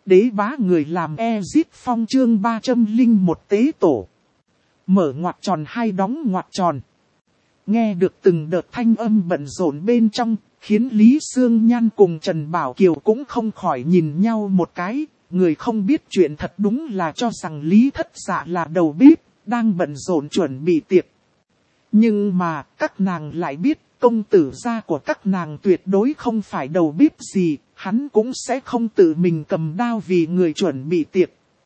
Đế bá người làm Ezit Phong chương 301 tế tổ. Mở ngoặc tròn hay đóng ngoặc tròn. Nghe được từng đợt thanh âm bận rộn bên trong, khiến Lý Sương Nhan cùng Trần Bảo Kiều cũng không khỏi nhìn nhau một cái. Người không biết chuyện thật đúng là cho rằng Lý Thất Dạ là đầu bếp, đang bận rộn chuẩn bị tiệc. Nhưng mà các nàng lại biết công tử gia của các nàng tuyệt đối không phải đầu bếp gì, hắn cũng sẽ không tự mình cầm đao vì người chuẩn bị tiệc.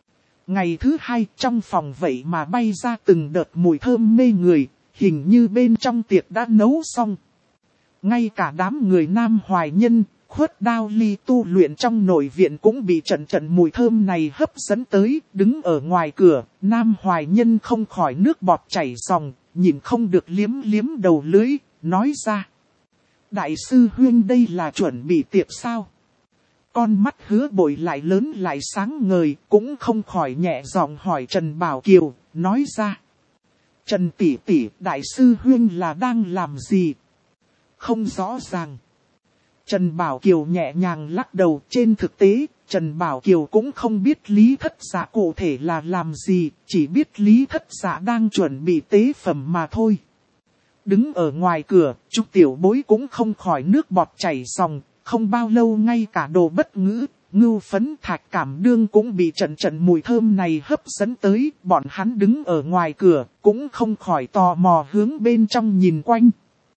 Ngày thứ hai trong phòng vậy mà bay ra từng đợt mùi thơm mê người, hình như bên trong tiệc đã nấu xong. Ngay cả đám người Nam Hoài Nhân, Khuất Đao Ly tu luyện trong nội viện cũng bị trận mùi thơm này hấp dẫn tới, đứng ở ngoài cửa, Nam Hoài Nhân không khỏi nước bọt chảy ròng, nhìn không được liếm đầu lưỡi, nói ra. Đại sư huynh đây là chuẩn bị tiệc sao? Con mắt Hứa Bội lại lớn lại sáng ngời, cũng không khỏi nhẹ giọng hỏi Trần Bảo Kiều, nói ra. Trần tỷ tỷ, đại sư huynh là đang làm gì? Không rõ ràng. Trần Bảo Kiều nhẹ nhàng lắc đầu, trên thực tế, Trần Bảo Kiều cũng không biết Lý Thất Dạ cụ thể là làm gì, chỉ biết Lý Thất Dạ đang chuẩn bị tế phẩm mà thôi. Đứng ở ngoài cửa, Trúc Tiểu Bối cũng không khỏi nước bọt chảy ròng, không bao lâu ngay cả Đồ Bất Ngữ, Ngưu Phấn, Thạch Cảm Đương cũng bị trận mùi thơm này hấp dẫn tới, bọn hắn đứng ở ngoài cửa, cũng không khỏi tò mò hướng bên trong nhìn quanh.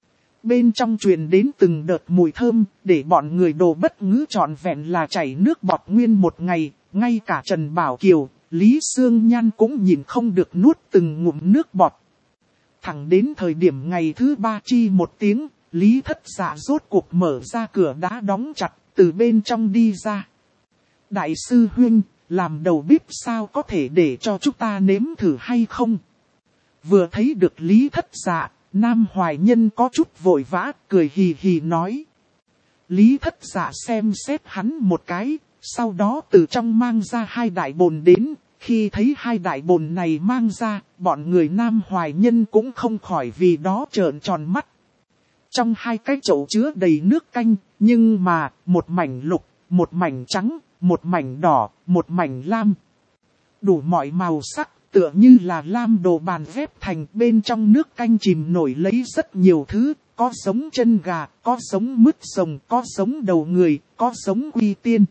Bên trong truyền đến từng đợt mùi thơm, để bọn người Đồ Bất Ngữ trọn vẹn là chảy nước bọt nguyên một ngày, ngay cả Trần Bảo Kiều, Lý Sương Nhan cũng nhìn không được nuốt từng ngụm nước bọt. Thẳng đến thời điểm ngày thứ 3 chi một tiếng, Lý Thất Dạ rốt cuộc mở ra cửa đá đóng chặt, từ bên trong đi ra. Đại sư huynh, làm đầu bếp sao có thể để cho chúng ta nếm thử hay không? Vừa thấy được Lý Thất Dạ, Nam Hoài Nhân có chút vội vã, cười hì hì nói. Lý Thất Dạ xem xét hắn một cái, sau đó từ trong mang ra 2 đại bồn đến. Khi thấy 2 đại bồn này mang ra, bọn người Nam Hoài Nhân cũng không khỏi vì đó trợn tròn mắt. Trong 2 cái chậu chứa đầy nước canh, nhưng mà, một mảnh lục, một mảnh trắng, một mảnh đỏ, một mảnh lam. Đủ mọi màu sắc, tựa như là lam đồ bàn ghép thành, bên trong nước canh chìm nổi lấy rất nhiều thứ, có giống chân gà, có giống mứt rồng, có giống đầu người, có giống quy tiên.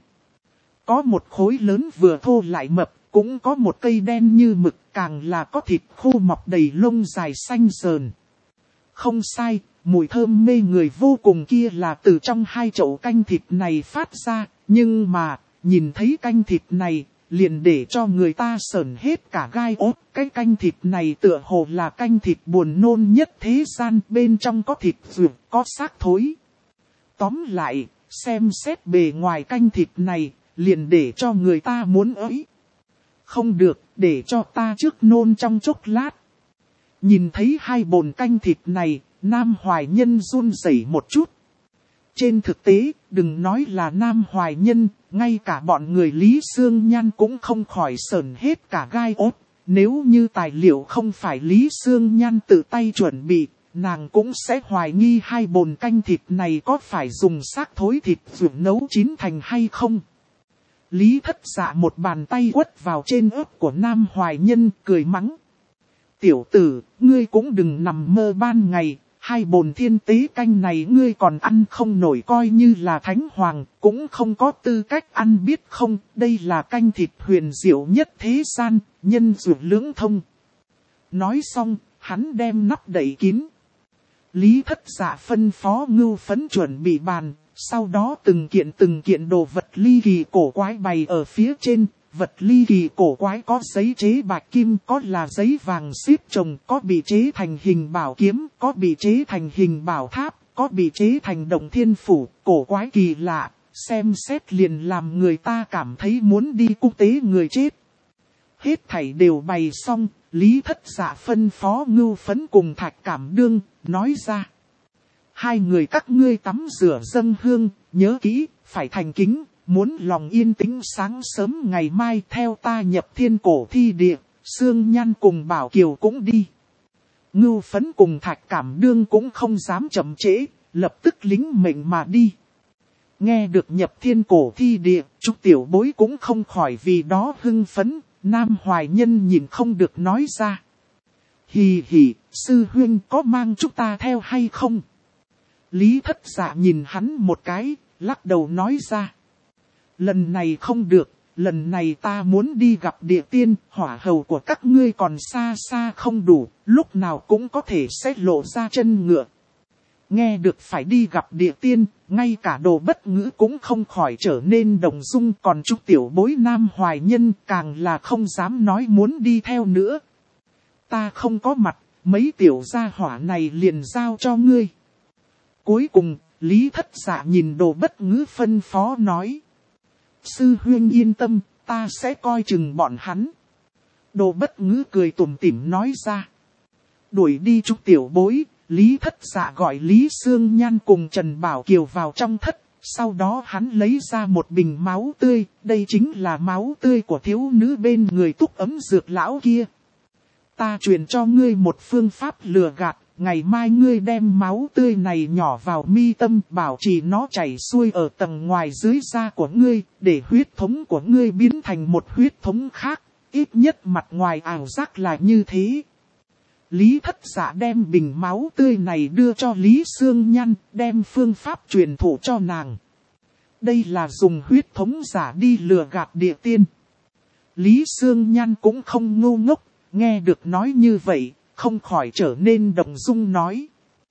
Có một khối lớn vừa thô lại mập, cũng có một cây đen như mực, càng là có thịt khô mọc đầy lông dài xanh sờn. Không sai, mùi thơm mê người vô cùng kia là từ trong 2 chậu canh thịt này phát ra, nhưng mà, nhìn thấy canh thịt này, liền để cho người ta sởn hết cả gai ốt. Cái canh thịt này tựa hồ là canh thịt buồn nôn nhất thế gian, bên trong có thịt ruột, có xác thối. Tóm lại, xem xét bề ngoài canh thịt này, liền để cho người ta muốn ới. Không được, để cho ta trước nôn trong chốc lát. Nhìn thấy 2 bồn canh thịt này, Nam Hoài Nhân run rẩy một chút. Trên thực tế, đừng nói là Nam Hoài Nhân, ngay cả bọn người Lý Sương Nhan cũng không khỏi sởn hết cả gai ốt. Nếu như tài liệu không phải Lý Sương Nhan tự tay chuẩn bị, nàng cũng sẽ hoài nghi 2 bồn canh thịt này có phải dùng xác thối thịt ruột nấu chín thành hay không. Lý Thất Dạ một bàn tay quất vào trên ớt của Nam Hoài Nhân, cười mắng. Tiểu tử, ngươi cũng đừng nằm mơ ban ngày, 2 bồn thiên tế canh này ngươi còn ăn không nổi, coi như là thánh hoàng, cũng không có tư cách ăn biết không, đây là canh thịt huyền diệu nhất thế gian, nhân dược lưỡng thông. Nói xong, hắn đem nắp đậy kín. Lý Thất Dạ phân phó Ngưu Phấn chuẩn bị bàn, sau đó từng kiện đồ vật ly kỳ cổ quái bày ở phía trên. Vật ly kỳ cổ quái có giấy chế bạch kim, có là giấy vàng xếp chồng, có bị chế thành hình bảo kiếm, có bị chế thành hình bảo tháp, có bị chế thành động thiên phủ, cổ quái kỳ lạ, xem xét liền làm người ta cảm thấy muốn đi cung tế người chết. Hết thảy đều bày xong, Lý Thất Dạ phân phó Ngưu Phấn cùng Thạch Cảm Đương, nói ra. 2 người các ngươi tắm rửa dâng hương, nhớ kỹ, phải thành kính. Muốn lòng yên tĩnh sáng sớm ngày mai theo ta nhập thiên cổ thi địa, Sương Nhan cùng Bảo Kiều cũng đi. Ngưu Phấn cùng Thạch Cảm Đương cũng không dám chậm trễ, lập tức lính mệnh mà đi. Nghe được nhập thiên cổ thi địa, Trúc Tiểu Bối cũng không khỏi vì đó hưng phấn, Nam Hoài Nhân nhìn không được nói ra. Hì hì, sư huynh có mang chúng ta theo hay không? Lý Thất Dạ nhìn hắn một cái, lắc đầu nói ra. Lần này không được, lần này ta muốn đi gặp địa tiên, hỏa hầu của các ngươi còn xa xa không đủ, lúc nào cũng có thể sẽ lộ ra chân ngựa. Nghe được phải đi gặp địa tiên, ngay cả Đồ Bất Ngữ cũng không khỏi trở nên động dung, còn Trúc Tiểu Bối Nam Hoài Nhân càng là không dám nói muốn đi theo nữa. Ta không có mặt, mấy tiểu gia hỏa này liền giao cho ngươi. Cuối cùng, Lý Thất Dạ nhìn Đồ Bất Ngữ phân phó nói. Sư huynh yên tâm, ta sẽ coi chừng bọn hắn. Đồ Bất Ngữ cười tủm tỉm nói ra. Đuổi đi Trúc Tiểu Bối, Lý Thất Dạ gọi Lý Sương Nhan cùng Trần Bảo Kiều vào trong thất. Sau đó hắn lấy ra một bình máu tươi, đây chính là máu tươi của thiếu nữ bên người Túc Ấm Dược lão kia. Ta truyền cho ngươi một phương pháp lừa gạt, ngày mai ngươi đem máu tươi này nhỏ vào mi tâm, bảo trì nó chảy xuôi ở tầng ngoài dưới da của ngươi, để huyết thống của ngươi biến thành một huyết thống khác, ít nhất mặt ngoài ảo giác là như thế. Lý Thất Dạ đem bình máu tươi này đưa cho Lý Sương Nhan, đem phương pháp truyền thụ cho nàng. Đây là dùng huyết thống giả đi lừa gạt địa tiên. Lý Sương Nhan cũng không ngu ngốc, nghe được nói như vậy, không khỏi trở nên động dung nói.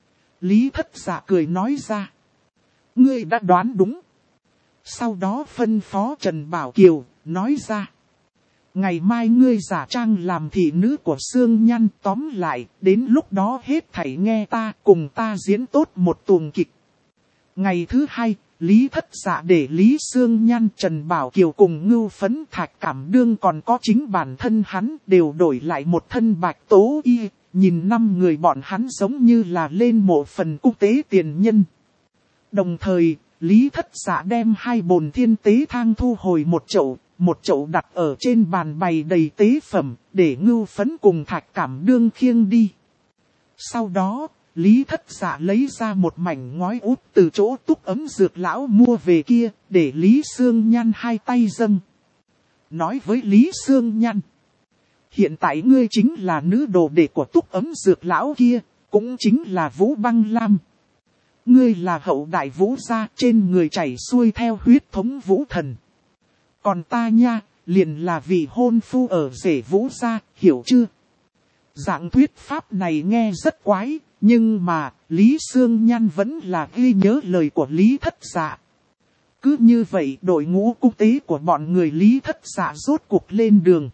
Lý Thất Dạ cười nói ra. Ngươi đã đoán đúng. Sau đó phân phó Trần Bảo Kiều, nói ra. Ngày mai ngươi giả trang làm thị nữ của Sương Nhan, tóm lại, đến lúc đó hết thảy nghe ta, cùng ta diễn tốt một tuồng kịch. Ngày thứ hai, Lý Thất Dạ để Lý Sương Nhan, Trần Bảo Kiều cùng Ngưu Phấn Thạch Cảm Đương còn có chính bản thân hắn đều đổi lại một thân bạch tố y, nhìn 5 người bọn hắn giống như là lên mộ phần cung tế tiền nhân. Đồng thời, Lý Thất Dạ đem 2 bồn thiên tế thang thu hồi một chậu đặt ở trên bàn bày đầy tế phẩm, để Ngưu Phấn cùng Thạch Cảm Đương khiêng đi. Sau đó, Lý Thất Dạ lấy ra một mảnh ngói út từ chỗ Túc Ấm Dược lão mua về kia, để Lý Sương Nhan 2 tay dâng. Nói với Lý Sương Nhan. Hiện tại ngươi chính là nữ đồ đệ của Túc Ấm Dược lão kia, cũng chính là Vũ Băng Lam. Ngươi là hậu đại Vũ gia, trên người chảy xuôi theo huyết thống Vũ thần. Còn ta nha, liền là vị hôn phu ở rể Vũ gia, hiểu chưa? Dạng thuyết pháp này nghe rất quái, nhưng mà Lý Sương Nhan vẫn là ghi nhớ lời của Lý Thất Dạ. Cứ như vậy đội ngũ cung tế của bọn người Lý Thất Dạ rốt cuộc lên đường.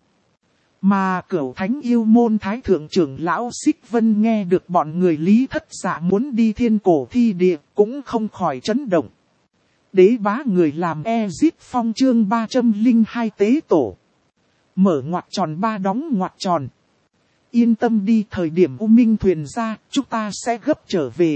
Mà Cửu Thánh Yêu Môn Thái Thượng trưởng lão Xích Vân nghe được bọn người Lý Thất Dạ muốn đi thiên cổ thi địa, cũng không khỏi chấn động. Đế bá người làm Ezip Phong chương 302 tế tổ. Mở ngoặc tròn 3 đóng ngoặc tròn. Yên tâm đi, thời điểm U Minh thuyền ra, chúng ta sẽ gấp trở về.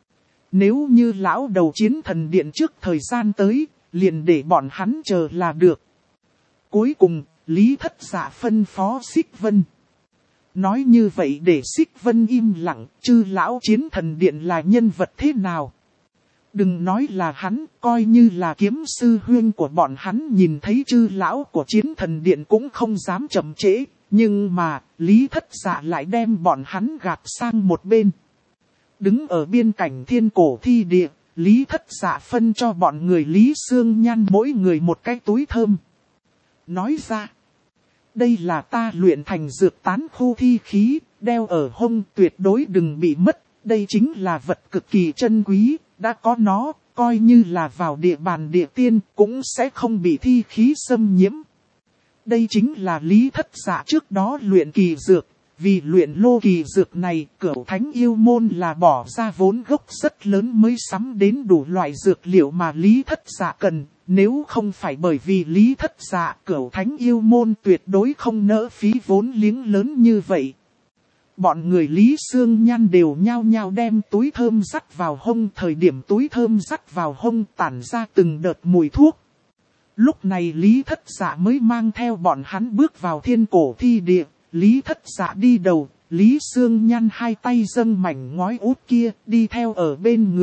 Nếu như lão đầu chiến thần điện trước thời gian tới, liền để bọn hắn chờ là được. Cuối cùng, Lý Thất Dạ phân phó Xích Vân. Nói như vậy để Xích Vân im lặng, chư lão chiến thần điện là nhân vật thế nào? Đừng nói là hắn, coi như là kiếm sư huyên của bọn hắn nhìn thấy chư lão của chiến thần điện cũng không dám chậm trễ. Nhưng mà, Lý Thất Dạ lại đem bọn hắn gạt sang một bên. Đứng ở biên cảnh thiên cổ thi địa, Lý Thất Dạ phân cho bọn người Lý Sương Nhan mỗi người một cái túi thơm. Nói ra, đây là ta luyện thành dược tán khu thi khí, đeo ở hông tuyệt đối đừng bị mất. Đây chính là vật cực kỳ chân quý, đã có nó, coi như là vào địa bàn địa tiên cũng sẽ không bị thi khí xâm nhiễm. Đây chính là Lý Thất Dạ trước đó luyện kỳ dược, vì luyện lô kỳ dược này, Cửu Thánh Yêu Môn là bỏ ra vốn gốc rất lớn mới sắm đến đủ loại dược liệu mà Lý Thất Dạ cần, nếu không phải bởi vì Lý Thất Dạ, Cửu Thánh Yêu Môn tuyệt đối không nỡ phí vốn liếng lớn như vậy. Bọn người Lý Sương Nhan đều nhao nhao đem túi thơm dắt vào hông, thời điểm túi thơm dắt vào hông tản ra từng đợt mùi thuốc. Lúc này Lý Thất Dạ mới mang theo bọn hắn bước vào thiên cổ thi địa, Lý Thất Dạ đi đầu, Lý Sương Nhan 2 tay dâng mảnh ngói út kia, đi theo ở bên người,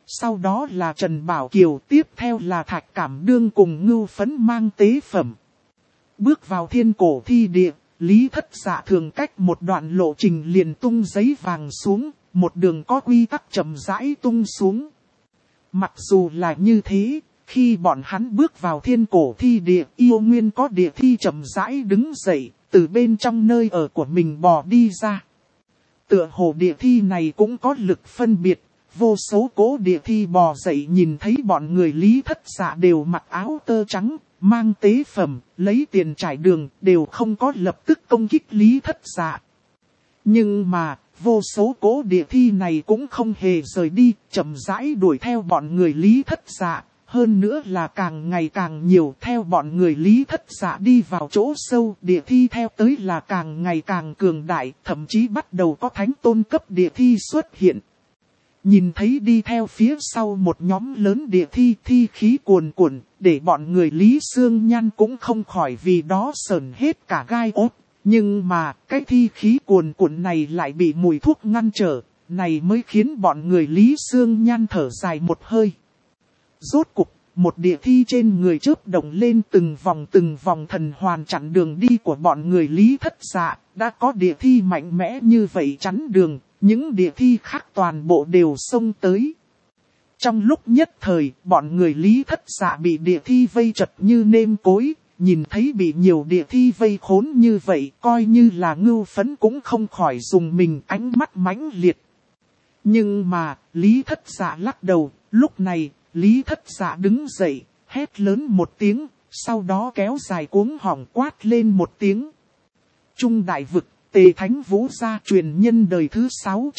sau đó là Trần Bảo Kiều, tiếp theo là Thạch Cảm Đương cùng Ngưu Phấn mang tế phẩm. Bước vào thiên cổ thi địa, Lý Thất Dạ thường cách một đoạn lộ trình liền tung giấy vàng xuống, một đường có quy tắc chậm rãi tung xuống. Mặc dù là như thế, khi bọn hắn bước vào thiên cổ thi địa, yêu nguyên có địa thi chậm rãi đứng dậy, từ bên trong nơi ở của mình bò đi ra. Tựa hồ địa thi này cũng có lực phân biệt, vô số cố địa thi bò dậy nhìn thấy bọn người Lý Thất Dạ đều mặc áo tơ trắng, mang tế phẩm, lấy tiền trải đường, đều không có lập tức công kích Lý Thất Dạ. Nhưng mà, vô số cố địa thi này cũng không hề rời đi, chậm rãi đuổi theo bọn người Lý Thất Dạ. Hơn nữa là càng ngày càng nhiều, theo bọn người Lý Thất Dạ đi vào chỗ sâu, địa thi theo tới là càng ngày càng cường đại, thậm chí bắt đầu có thánh tôn cấp địa thi xuất hiện. Nhìn thấy đi theo phía sau một nhóm lớn địa thi, thi khí cuồn cuộn, để bọn người Lý Sương Nhan cũng không khỏi vì đó sởn hết cả gai ốt. Nhưng mà, cái thi khí cuồn cuộn này lại bị mùi thuốc ngăn trở, này mới khiến bọn người Lý Sương Nhan thở dài một hơi. Rốt cục, một địa thi trên người chớp động lên từng vòng thần hoàn chặn đường đi của bọn người Lý Thất Dạ. Đã có địa thi mạnh mẽ như vậy chắn đường, những địa thi khác toàn bộ đều xông tới. Trong lúc nhất thời, bọn người Lý Thất Dạ bị địa thi vây chật như nêm cối, nhìn thấy bị nhiều địa thi vây khốn như vậy, coi như là Ngưu Phấn cũng không khỏi dùng mình ánh mắt mãnh liệt. Nhưng mà, Lý Thất Dạ lắc đầu, lúc này, Lý Thất Dạ đứng dậy, hét lớn một tiếng, sau đó kéo dài cuống họng quát lên một tiếng. Trung đại vực, Tề Thánh Vũ gia truyền nhân đời thứ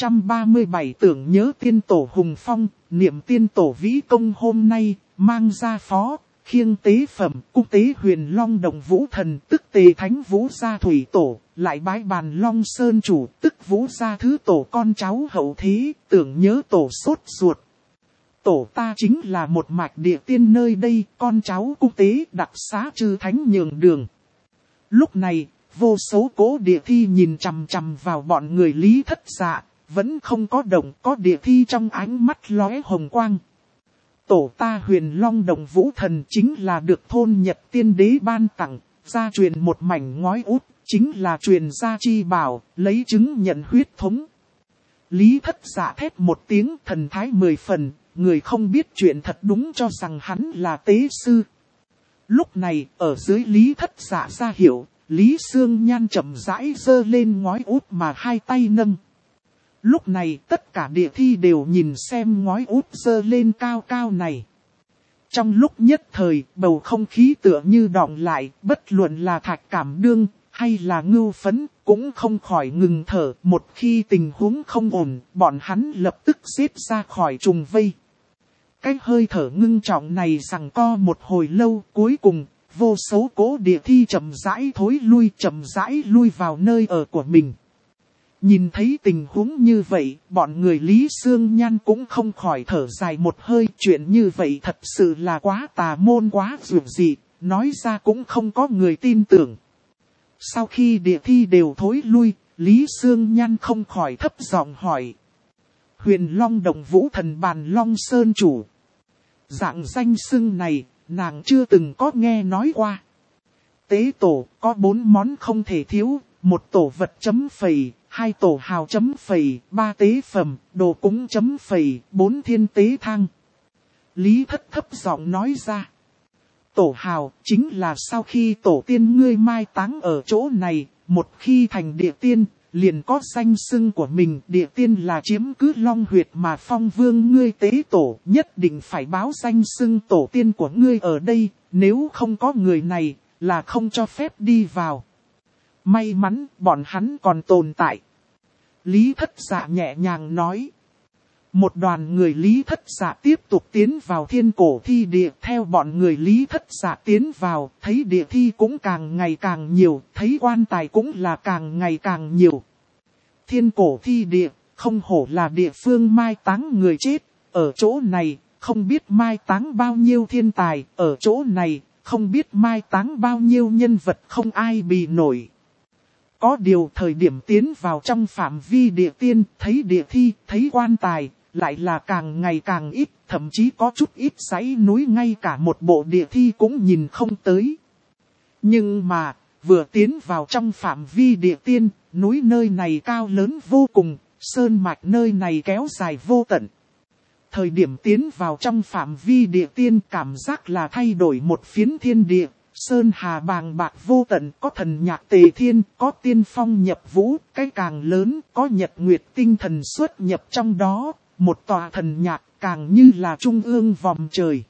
637 tưởng nhớ tiên tổ Hùng Phong, niệm tiên tổ vĩ công hôm nay, mang ra phó, khiêng tế phẩm, cung tế huyền long đồng vũ thần, tức Tề Thánh Vũ gia thủy tổ, lại bái bàn long sơn chủ, tức Vũ gia thứ tổ con cháu hậu thế, tưởng nhớ tổ sốt ruột. Tổ ta chính là một mạch địa tiên nơi đây, con cháu cung tế đặc xá chư thánh nhường đường. Lúc này, vô số cố địa thi nhìn chằm chằm vào bọn người Lý Thất Dạ, vẫn không có động, có địa thi trong ánh mắt lóe hồng quang. Tổ ta huyền long đồng vũ thần chính là được thôn Nhật tiên đế ban tặng, gia truyền một mảnh ngói út, chính là truyền gia chi bảo, lấy chứng nhận huyết thống. Lý Thất Dạ thét một tiếng, thần thái 10 phần, người không biết chuyện thật đúng cho rằng hắn là tế sư. Lúc này, ở dưới Lý Thất Dạ ra hiệu, Lý Sương Nhan chậm rãi giơ lên ngói út mà hai tay nâng. Lúc này tất cả địa thi đều nhìn xem ngói út giơ lên cao cao này. Trong lúc nhất thời, bầu không khí tựa như đọng lại, bất luận là Thạch Cảm Đương, hay là Ngưu Phấn, cũng không khỏi ngừng thở. Một khi tình huống không ổn, bọn hắn lập tức xếp ra khỏi trùng vây. Cái hơi thở ngưng trọng này giằng co một hồi lâu, cuối cùng, vô số cố địa thi chậm rãi lui vào nơi ở của mình. Nhìn thấy tình huống như vậy, bọn người Lý Sương Nhan cũng không khỏi thở dài một hơi. Chuyện như vậy thật sự là quá tà môn quá dường dị, nói ra cũng không có người tin tưởng. Sau khi địa thi đều thối lui, Lý Sương Nhan không khỏi thấp giọng hỏi. Huyền Long Đồng Vũ Thần Bàn Long Sơn Chủ. Dạng danh xưng này, nàng chưa từng có nghe nói qua. Tế tổ có 4 món không thể thiếu, 1 tổ vật chấm phẩy, 2 tổ hào chấm phẩy, 3 tế phẩm, đồ cúng chấm phẩy, 4 thiên tế thang. Lý Thất thấp giọng nói ra. Tổ hào chính là sau khi tổ tiên ngươi mai táng ở chỗ này, một khi thành địa tiên, liền có danh xưng của mình. Địa tiên là chiếm cứ long huyệt mà phong vương ngươi tế tổ, nhất định phải báo danh xưng tổ tiên của ngươi ở đây, nếu không có người này, là không cho phép đi vào. May mắn bọn hắn còn tồn tại. Lý Thất Dạ nhẹ nhàng nói. Một đoàn người Lý Thất Dạ tiếp tục tiến vào thiên cổ thi địa. Theo bọn người Lý Thất Dạ tiến vào, thấy địa thi cũng càng ngày càng nhiều, thấy quan tài cũng là càng ngày càng nhiều. Thiên cổ thi địa, không hổ là địa phương mai táng người chết. Ở chỗ này, không biết mai táng bao nhiêu thiên tài. Ở chỗ này, không biết mai táng bao nhiêu nhân vật không ai bì nổi. Có điều thời điểm tiến vào trong phạm vi địa tiên, thấy địa thi, thấy quan tài, lại là càng ngày càng ít, thậm chí có chút ít dãy núi ngay cả một bộ địa thi cũng nhìn không tới. Nhưng mà, vừa tiến vào trong phạm vi địa tiên, núi nơi này cao lớn vô cùng, sơn mạch nơi này kéo dài vô tận. Thời điểm tiến vào trong phạm vi địa tiên cảm giác là thay đổi một phiến thiên địa, sơn hà bàng bạc vô tận, có thần nhạc tề thiên, có tiên phong nhập vũ, cái càng lớn, có nhật nguyệt tinh thần xuất nhập trong đó, một tòa thần nhạc càng như là trung ương vòng trời.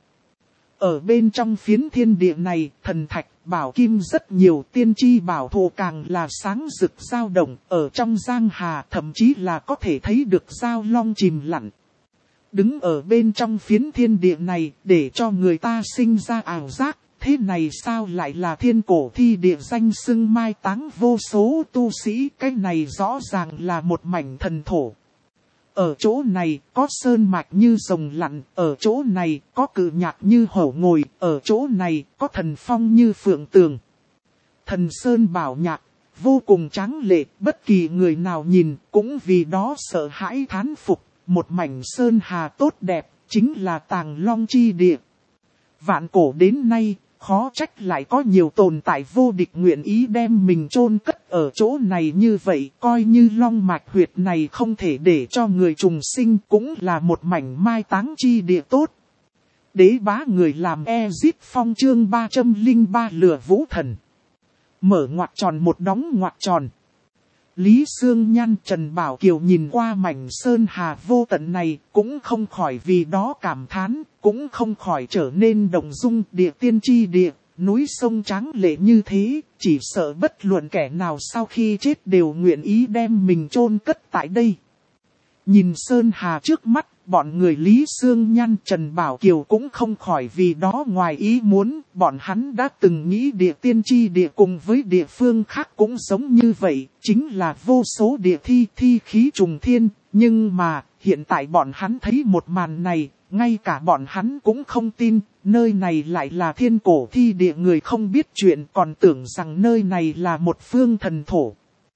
Ở bên trong phiến thiên địa này, thần thạch, bảo kim rất nhiều, tiên tri bảo thụ càng là sáng rực dao động, ở trong giang hà thậm chí là có thể thấy được dao long chìm lặn. Đứng ở bên trong phiến thiên địa này, để cho người ta sinh ra ảo giác, thế này sao lại là thiên cổ thi địa danh xưng mai táng vô số tu sĩ, cái này rõ ràng là một mảnh thần thổ. Ở chỗ này có sơn mạch như rồng lặn, ở chỗ này có cự nhạc như hổ ngồi, ở chỗ này có thần phong như phượng tường. Thần sơn bảo nhạc, vô cùng tráng lệ, bất kỳ người nào nhìn cũng vì đó sợ hãi thán phục. Một mảnh sơn hà tốt đẹp, chính là Tàng Long chi địa. Vạn cổ đến nay, khó trách lại có nhiều tồn tại vô địch nguyện ý đem mình chôn cất ở chỗ này như vậy, coi như long mạch huyệt này không thể để cho người trùng sinh, cũng là một mảnh mai táng chi địa tốt. Đế bá người làm Ezip Phong chương 303 lửa vũ thần. Mở ngoặc tròn một đóng ngoặc tròn. Lý Sương Nhan Trần Bảo Kiều nhìn qua mảnh sơn hà vô tận này, cũng không khỏi vì đó cảm thán, cũng không khỏi trở nên động dung. Địa tiên chi địa, núi sông tráng lệ như thế, chỉ sợ bất luận kẻ nào sau khi chết đều nguyện ý đem mình chôn cất tại đây. Nhìn sơn hà trước mắt, bọn người Lý Sương Nhan Trần Bảo Kiều cũng không khỏi vì đó ngoài ý muốn, bọn hắn đã từng nghĩ địa tiên chi địa cùng với địa phương khác cũng giống như vậy, chính là vô số địa thi khí trùng thiên, nhưng mà hiện tại bọn hắn thấy một màn này, ngay cả bọn hắn cũng không tin, nơi này lại là thiên cổ thi địa, người không biết chuyện còn tưởng rằng nơi này là một phương thần thổ.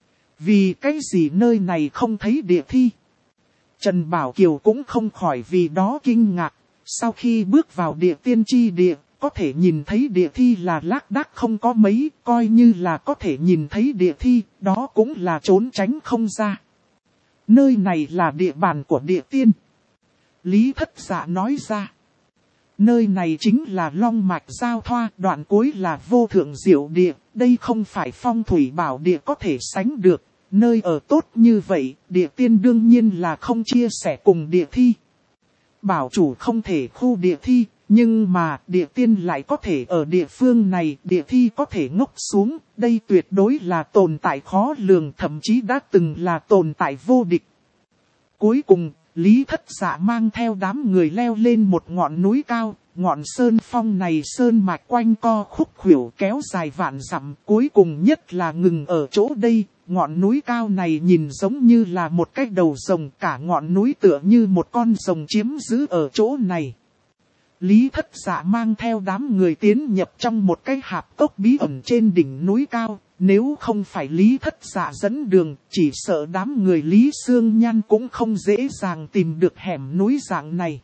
Vì cái gì nơi này không thấy địa thi? Trần Bảo Kiều cũng không khỏi vì đó kinh ngạc, sau khi bước vào địa tiên chi địa, có thể nhìn thấy địa thi là lác đác không có mấy, coi như là có thể nhìn thấy địa thi, đó cũng là trốn tránh không ra. Nơi này là địa bàn của địa tiên. Lý Thất Dạ nói ra. Nơi này chính là long mạch giao thoa, đoạn cuối là vô thượng diệu địa, đây không phải phong thủy bảo địa có thể sánh được. Nơi ở tốt như vậy, địa tiên đương nhiên là không chia sẻ cùng địa thi. Bảo chủ không thể khu địa thi, nhưng mà địa tiên lại có thể ở địa phương này, địa thi có thể ngốc xuống. Đây tuyệt đối là tồn tại khó lường, thậm chí đã từng là tồn tại vô địch. Cuối cùng, Lý Thất Dạ mang theo đám người leo lên một ngọn núi cao. Ngọn sơn phong này sơn mạch quanh co khúc khuỷu kéo dài vạn dặm, cuối cùng nhất là ngừng ở chỗ đây. Ngọn núi cao này nhìn giống như là một cái đầu rồng, cả ngọn núi tựa như một con rồng chiếm giữ ở chỗ này. Lý Thất Dạ mang theo đám người tiến nhập trong một cái hạp cốc bí ẩn trên đỉnh núi cao. Nếu không phải Lý Thất Dạ dẫn đường, chỉ sợ đám người Lý Sương Nhan cũng không dễ dàng tìm được hẻm núi dạng này.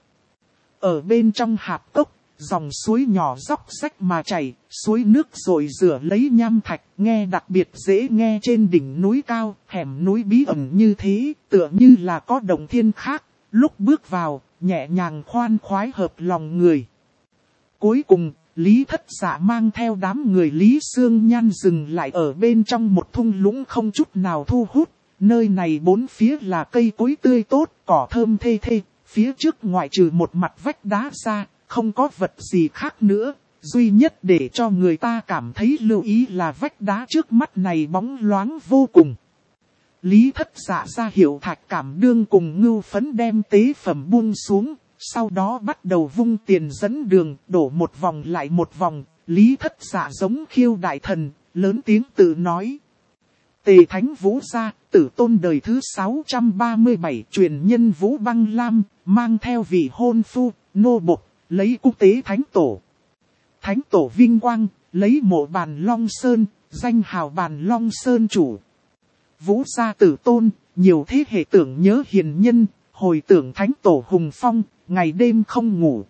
Ở bên trong hạp cốc, dòng suối nhỏ róc rách mà chảy, suối nước rồi rửa lấy nham thạch, nghe đặc biệt dễ nghe trên đỉnh núi cao, hẻm núi bí ẩn như thế, tựa như là có động thiên khác, lúc bước vào, nhẹ nhàng khoan khoái hợp lòng người. Cuối cùng, Lý Thất Dạ mang theo đám người Lý Sương Nhan dừng lại ở bên trong một thung lũng không chút nào thu hút, nơi này bốn phía là cây cối tươi tốt, cỏ thơm thê thê, phía trước ngoại trừ một mặt vách đá ra, không có vật gì khác nữa, duy nhất để cho người ta cảm thấy lưu ý là vách đá trước mắt này bóng loáng vô cùng. Lý Thất Dạ ra hiệu Thạch Cảm Đương cùng Ngưu Phấn đem tế phẩm buông xuống, sau đó bắt đầu vung tiền dẫn đường, đổ một vòng lại một vòng. Lý Thất Dạ giống khiêu đại thần, lớn tiếng tự nói. Tề Thánh Vũ gia, tử tôn đời thứ 637, truyền nhân Vũ Băng Lam, mang theo vị hôn phu, nô bộc, lấy quốc tế Thánh Tổ. Thánh Tổ vinh quang, lấy mộ Bàn Long Sơn, danh hào Bàn Long Sơn chủ. Vũ gia tử tôn, nhiều thế hệ tưởng nhớ hiền nhân, hồi tưởng thánh tổ hùng phong, ngày đêm không ngủ.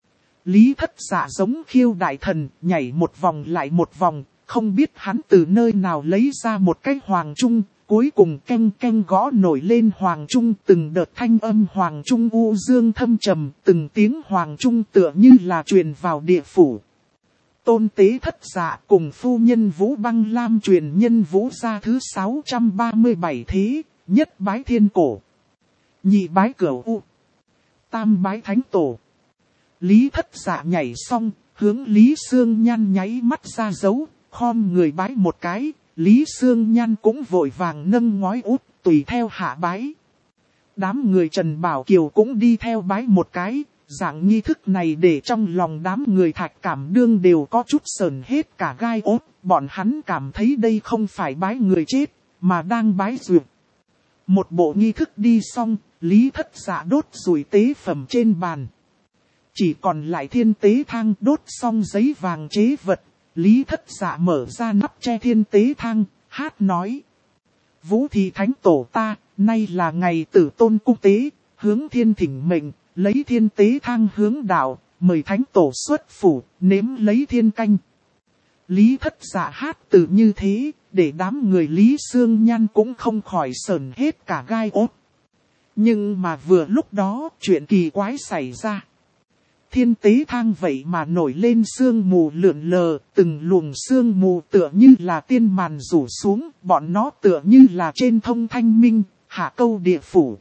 Lý Thất Dạ giống Khiêu đại thần, nhảy một vòng lại một vòng, không biết hắn từ nơi nào lấy ra một cái hoàng trung, cuối cùng canh canh gõ nổi lên hoàng trung, từng đợt thanh âm hoàng trung u dương thâm trầm, từng tiếng hoàng trung tựa như là truyền vào địa phủ. Tôn Tế Thất Dạ cùng phu nhân Vũ Băng Lam truyền nhân Vũ gia thứ 637 thế, nhất bái thiên cổ, nhị bái cửu u, tam bái thánh tổ. Lý Thất Dạ nhảy xong, hướng Lý Sương Nhan nháy mắt ra dấu, khom người bái một cái, Lý Sương Nhan cũng vội vàng nâng ngói út, tùy theo hạ bái. Đám người Trần Bảo Kiều cũng đi theo bái một cái, dạng nghi thức này để trong lòng đám người Thạch Cảm Đương đều có chút sờn hết cả gai ốt, bọn hắn cảm thấy đây không phải bái người chết, mà đang bái duyệt. Một bộ nghi thức đi xong, Lý Thất Dạ đốt rủi tế phẩm trên bàn. Chỉ còn lại thiên tế thang, đốt xong giấy vàng chế vật, Lý Thất Dạ mở ra nắp che thiên tế thang, hát nói. Vũ thị thánh tổ ta, nay là ngày tử tôn cung tế, hướng thiên thỉnh mệnh, lấy thiên tế thang hướng đạo, mời thánh tổ xuất phủ, nếm lấy thiên canh. Lý Thất Dạ hát từ như thế, để đám người Lý Sương Nhan cũng không khỏi sờn hết cả gai ốt. Nhưng mà vừa lúc đó, chuyện kỳ quái xảy ra. Thiên tế thang vậy mà nổi lên sương mù lượn lờ, từng luồng sương mù tựa như là tiên màn rủ xuống, bọn nó tựa như là trên thông thanh minh, hạ câu địa phủ.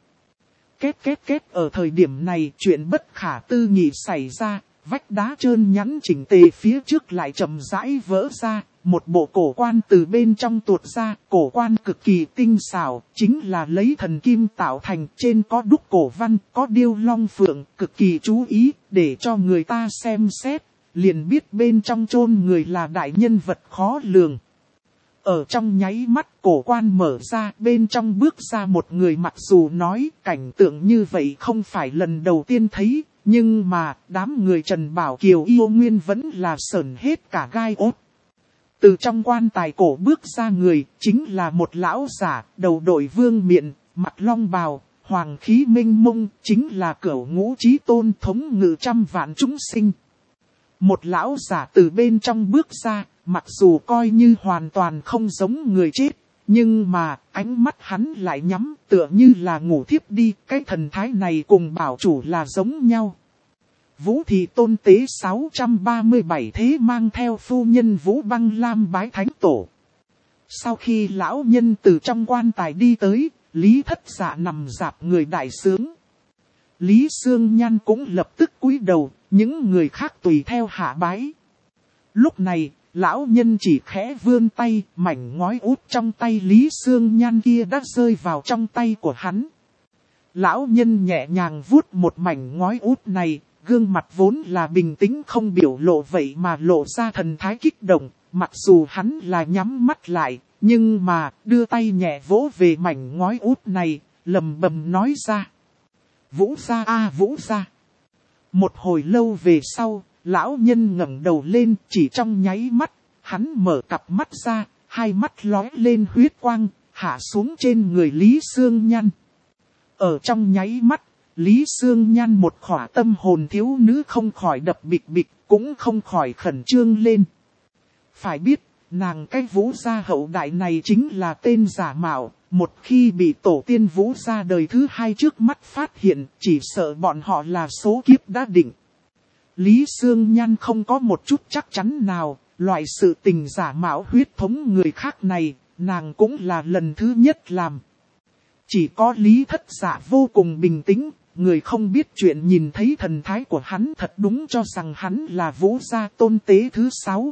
Kết ở thời điểm này chuyện bất khả tư nghị xảy ra, vách đá trơn nhẵn chỉnh tề phía trước lại chậm rãi vỡ ra, một bộ cổ quan từ bên trong tuột ra, cổ quan cực kỳ tinh xảo, chính là lấy thần kim tạo thành, trên có đúc cổ văn, có điêu long phượng, cực kỳ chú ý, để cho người ta xem xét, liền biết bên trong chôn người là đại nhân vật khó lường. Ở trong nháy mắt cổ quan mở ra, bên trong bước ra một người, mặc dù nói cảnh tượng như vậy không phải lần đầu tiên thấy, nhưng mà đám người Trần Bảo Kiều yêu nguyên vẫn là sởn hết cả gai ốt. Từ trong quan tài cổ bước ra người, chính là một lão giả, đầu đội vương miện, mặt long bào, hoàng khí minh mông, chính là Cửu Ngũ Chí Tôn thống ngự trăm vạn chúng sinh. Một lão giả từ bên trong bước ra, mặc dù coi như hoàn toàn không giống người chết, nhưng mà ánh mắt hắn lại nhắm tựa như là ngủ thiếp đi, cái thần thái này cùng bảo chủ là giống nhau. Vũ thị Tôn Tế 637 thế mang theo phu nhân Vũ Băng Lam bái thánh tổ. Sau khi lão nhân từ trong quan tài đi tới, Lý Thất Dạ nằm dạp người đại sướng. Lý Sương Nhan cũng lập tức cúi đầu, những người khác tùy theo hạ bái. Lúc này, lão nhân chỉ khẽ vươn tay, mảnh ngói út trong tay Lý Sương Nhan kia đã rơi vào trong tay của hắn. Lão nhân nhẹ nhàng vuốt một mảnh ngói út này, gương mặt vốn là bình tĩnh không biểu lộ vậy mà lộ ra thần thái kích động, mặc dù hắn là nhắm mắt lại, nhưng mà đưa tay nhẹ vỗ về mảnh ngói út này, lầm bầm nói ra. Vũ gia a Vũ gia. Một hồi lâu về sau, lão nhân ngẩng đầu lên, chỉ trong nháy mắt, hắn mở cặp mắt ra, hai mắt lóe lên huyết quang, hạ xuống trên người Lý Sương Nhan. Ở trong nháy mắt, Lý Sương Nhan một khỏa tâm hồn thiếu nữ không khỏi đập bịch bịch, cũng không khỏi khẩn trương lên. Phải biết, nàng cái Vũ gia hậu đại này chính là tên giả mạo, một khi bị tổ tiên Vũ gia đời thứ hai trước mắt phát hiện, chỉ sợ bọn họ là số kiếp đã định. Lý Sương Nhan không có một chút chắc chắn nào, loại sự tình giả mạo huyết thống người khác này, nàng cũng là lần thứ nhất làm. Chỉ có Lý Thất Dạ vô cùng bình tĩnh, người không biết chuyện nhìn thấy thần thái của hắn thật đúng cho rằng hắn là Vũ gia Tôn Tế thứ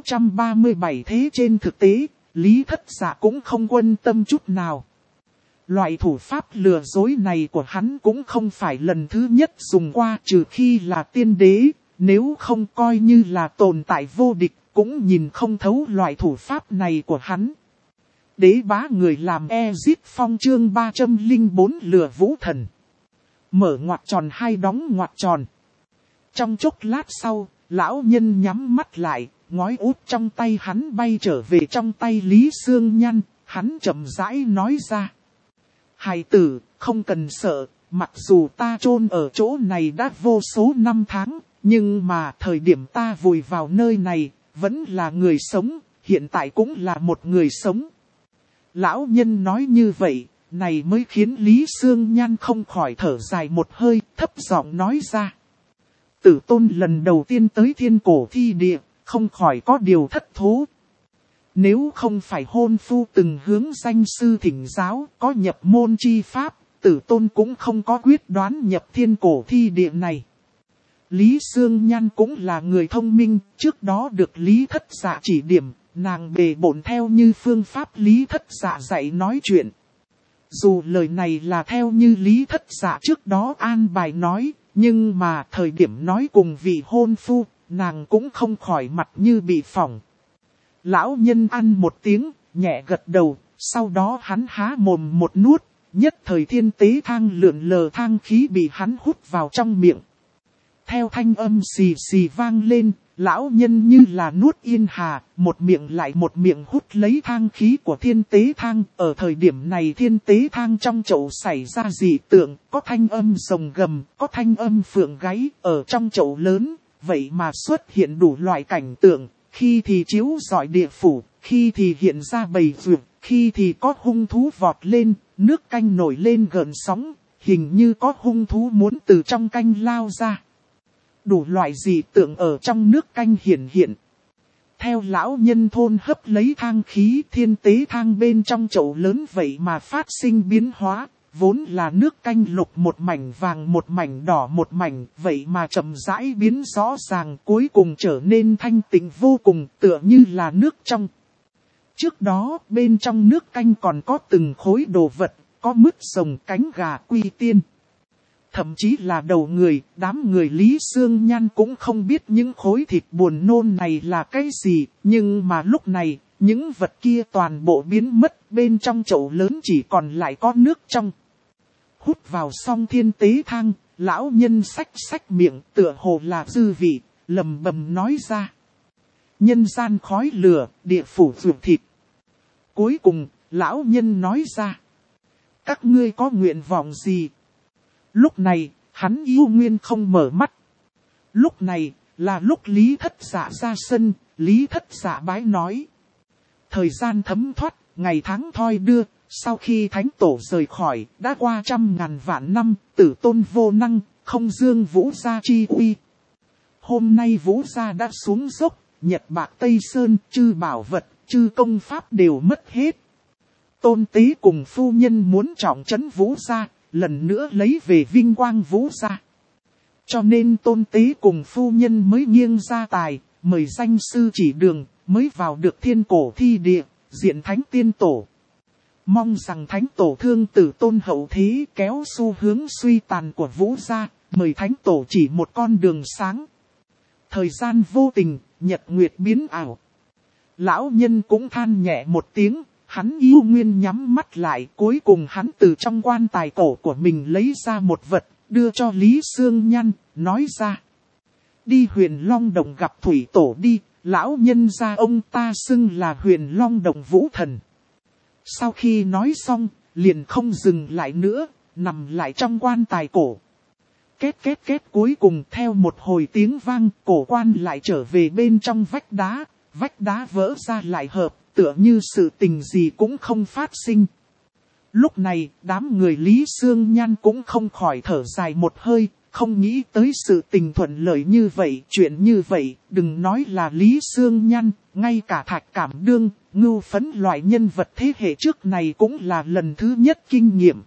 637 thế. Trên thực tế, Lý Thất Dạ cũng không quan tâm chút nào. Loại thủ pháp lừa dối này của hắn cũng không phải lần thứ nhất dùng qua, trừ khi là tiên đế, nếu không coi như là tồn tại vô địch, cũng nhìn không thấu loại thủ pháp này của hắn. Đế bá người làm Ezit Phong chương 304 lừa vũ thần. Mở ngoặc tròn hai đóng ngoặc tròn. Trong chốc lát sau, lão nhân nhắm mắt lại, ngói út trong tay hắn bay trở về trong tay Lý Sương Nhan, hắn chậm rãi nói ra. Hài tử, không cần sợ, mặc dù ta chôn ở chỗ này đã vô số năm tháng, nhưng mà thời điểm ta vùi vào nơi này, vẫn là người sống, hiện tại cũng là một người sống. Lão nhân nói như vậy, này mới khiến Lý Sương Nhan không khỏi thở dài một hơi, thấp giọng nói ra. Tử Tôn lần đầu tiên tới thiên cổ thi địa, không khỏi có điều thất thố. Nếu không phải hôn phu từng hướng danh sư thỉnh giáo, có nhập môn chi pháp, Tử Tôn cũng không có quyết đoán nhập thiên cổ thi địa này. Lý Sương Nhan cũng là người thông minh, trước đó được Lý Thất Dạ chỉ điểm, nàng bề bộn theo như phương pháp Lý Thất Dạ dạy nói chuyện. Dù lời này là theo như Lý Thất Dạ trước đó an bài nói, nhưng mà thời điểm nói cùng vị hôn phu, nàng cũng không khỏi mặt như bị phỏng. Lão nhân ăn một tiếng, nhẹ gật đầu, sau đó hắn há mồm một nuốt, nhất thời thiên tế thang lượn lờ thang khí bị hắn hút vào trong miệng. Theo thanh âm xì xì vang lên, lão nhân như là nuốt yên hà, một miệng lại một miệng hút lấy thang khí của thiên tế thang. Ở thời điểm này thiên tế thang trong chậu xảy ra dị tượng, có thanh âm rồng gầm, có thanh âm phượng gáy ở trong chậu lớn, vậy mà xuất hiện đủ loại cảnh tượng, khi thì chiếu rọi địa phủ, khi thì hiện ra bầy vượt, khi thì có hung thú vọt lên, nước canh nổi lên gợn sóng, hình như có hung thú muốn từ trong canh lao ra. Đủ loại dị tượng ở trong nước canh hiển hiện. Theo lão nhân thôn hấp lấy thang khí, thiên tế thang bên trong chậu lớn vậy mà phát sinh biến hóa, vốn là nước canh lục một mảnh vàng một mảnh đỏ một mảnh, vậy mà chậm rãi biến rõ ràng, cuối cùng trở nên thanh tịnh vô cùng, tựa như là nước trong. Trước đó, bên trong nước canh còn có từng khối đồ vật, có mứt rồng, cánh gà, quy tiên. Thậm chí là đầu người, đám người Lý Sương Nhan cũng không biết những khối thịt buồn nôn này là cái gì, nhưng mà lúc này, những vật kia toàn bộ biến mất, bên trong chậu lớn chỉ còn lại có nước trong. Hút vào xong thiên tế thang, lão nhân xách miệng, tựa hồ là dư vị, lầm bầm nói ra. Nhân gian khói lửa, địa phủ ruột thịt. Cuối cùng, lão nhân nói ra. Các ngươi có nguyện vọng gì? Lúc này, hắn yêu nguyên không mở mắt. Lúc này, là lúc Lý Thất Dạ ra sân, Lý Thất Dạ bái nói. Thời gian thấm thoát, ngày tháng thoi đưa, sau khi Thánh Tổ rời khỏi, đã qua 100.000 vạn năm, Tử Tôn vô năng, không dương Vũ gia chi uy. Hôm nay Vũ gia đã xuống dốc, Nhật Bạc Tây Sơn, chư bảo vật, chư công pháp đều mất hết. Tôn Tế cùng phu nhân muốn trọng trấn Vũ gia, lần nữa lấy về vinh quang Vũ gia. Cho nên Tôn Tế cùng phu nhân mới nghiêng gia tài, mời danh sư chỉ đường, mới vào được thiên cổ thi địa, diện Thánh Tiên Tổ. Mong rằng Thánh Tổ thương Tử Tôn hậu thế, kéo xu hướng suy tàn của Vũ gia, mời Thánh Tổ chỉ một con đường sáng. Thời gian vô tình, nhật nguyệt biến ảo. Lão nhân cũng than nhẹ một tiếng, hắn yêu nguyên nhắm mắt lại, cuối cùng hắn từ trong quan tài cổ của mình lấy ra một vật, đưa cho Lý Sương Nhan, nói ra. Đi Huyền Long Động gặp Thủy Tổ đi, lão nhân gia ông ta xưng là Huyền Long Động Vũ Thần. Sau khi nói xong, liền không dừng lại nữa, nằm lại trong quan tài cổ. Két két két, cuối cùng theo một hồi tiếng vang, cổ quan lại trở về bên trong vách đá vỡ ra lại hợp, tựa như sự tình gì cũng không phát sinh. Lúc này, đám người Lý Sương Nhan cũng không khỏi thở dài một hơi, không nghĩ tới sự tình thuận lợi như vậy, chuyện như vậy, đừng nói là Lý Sương Nhan, ngay cả Thạch Cảm Đương, Ngưu Phấn loại nhân vật thế hệ trước này cũng là lần thứ nhất kinh nghiệm.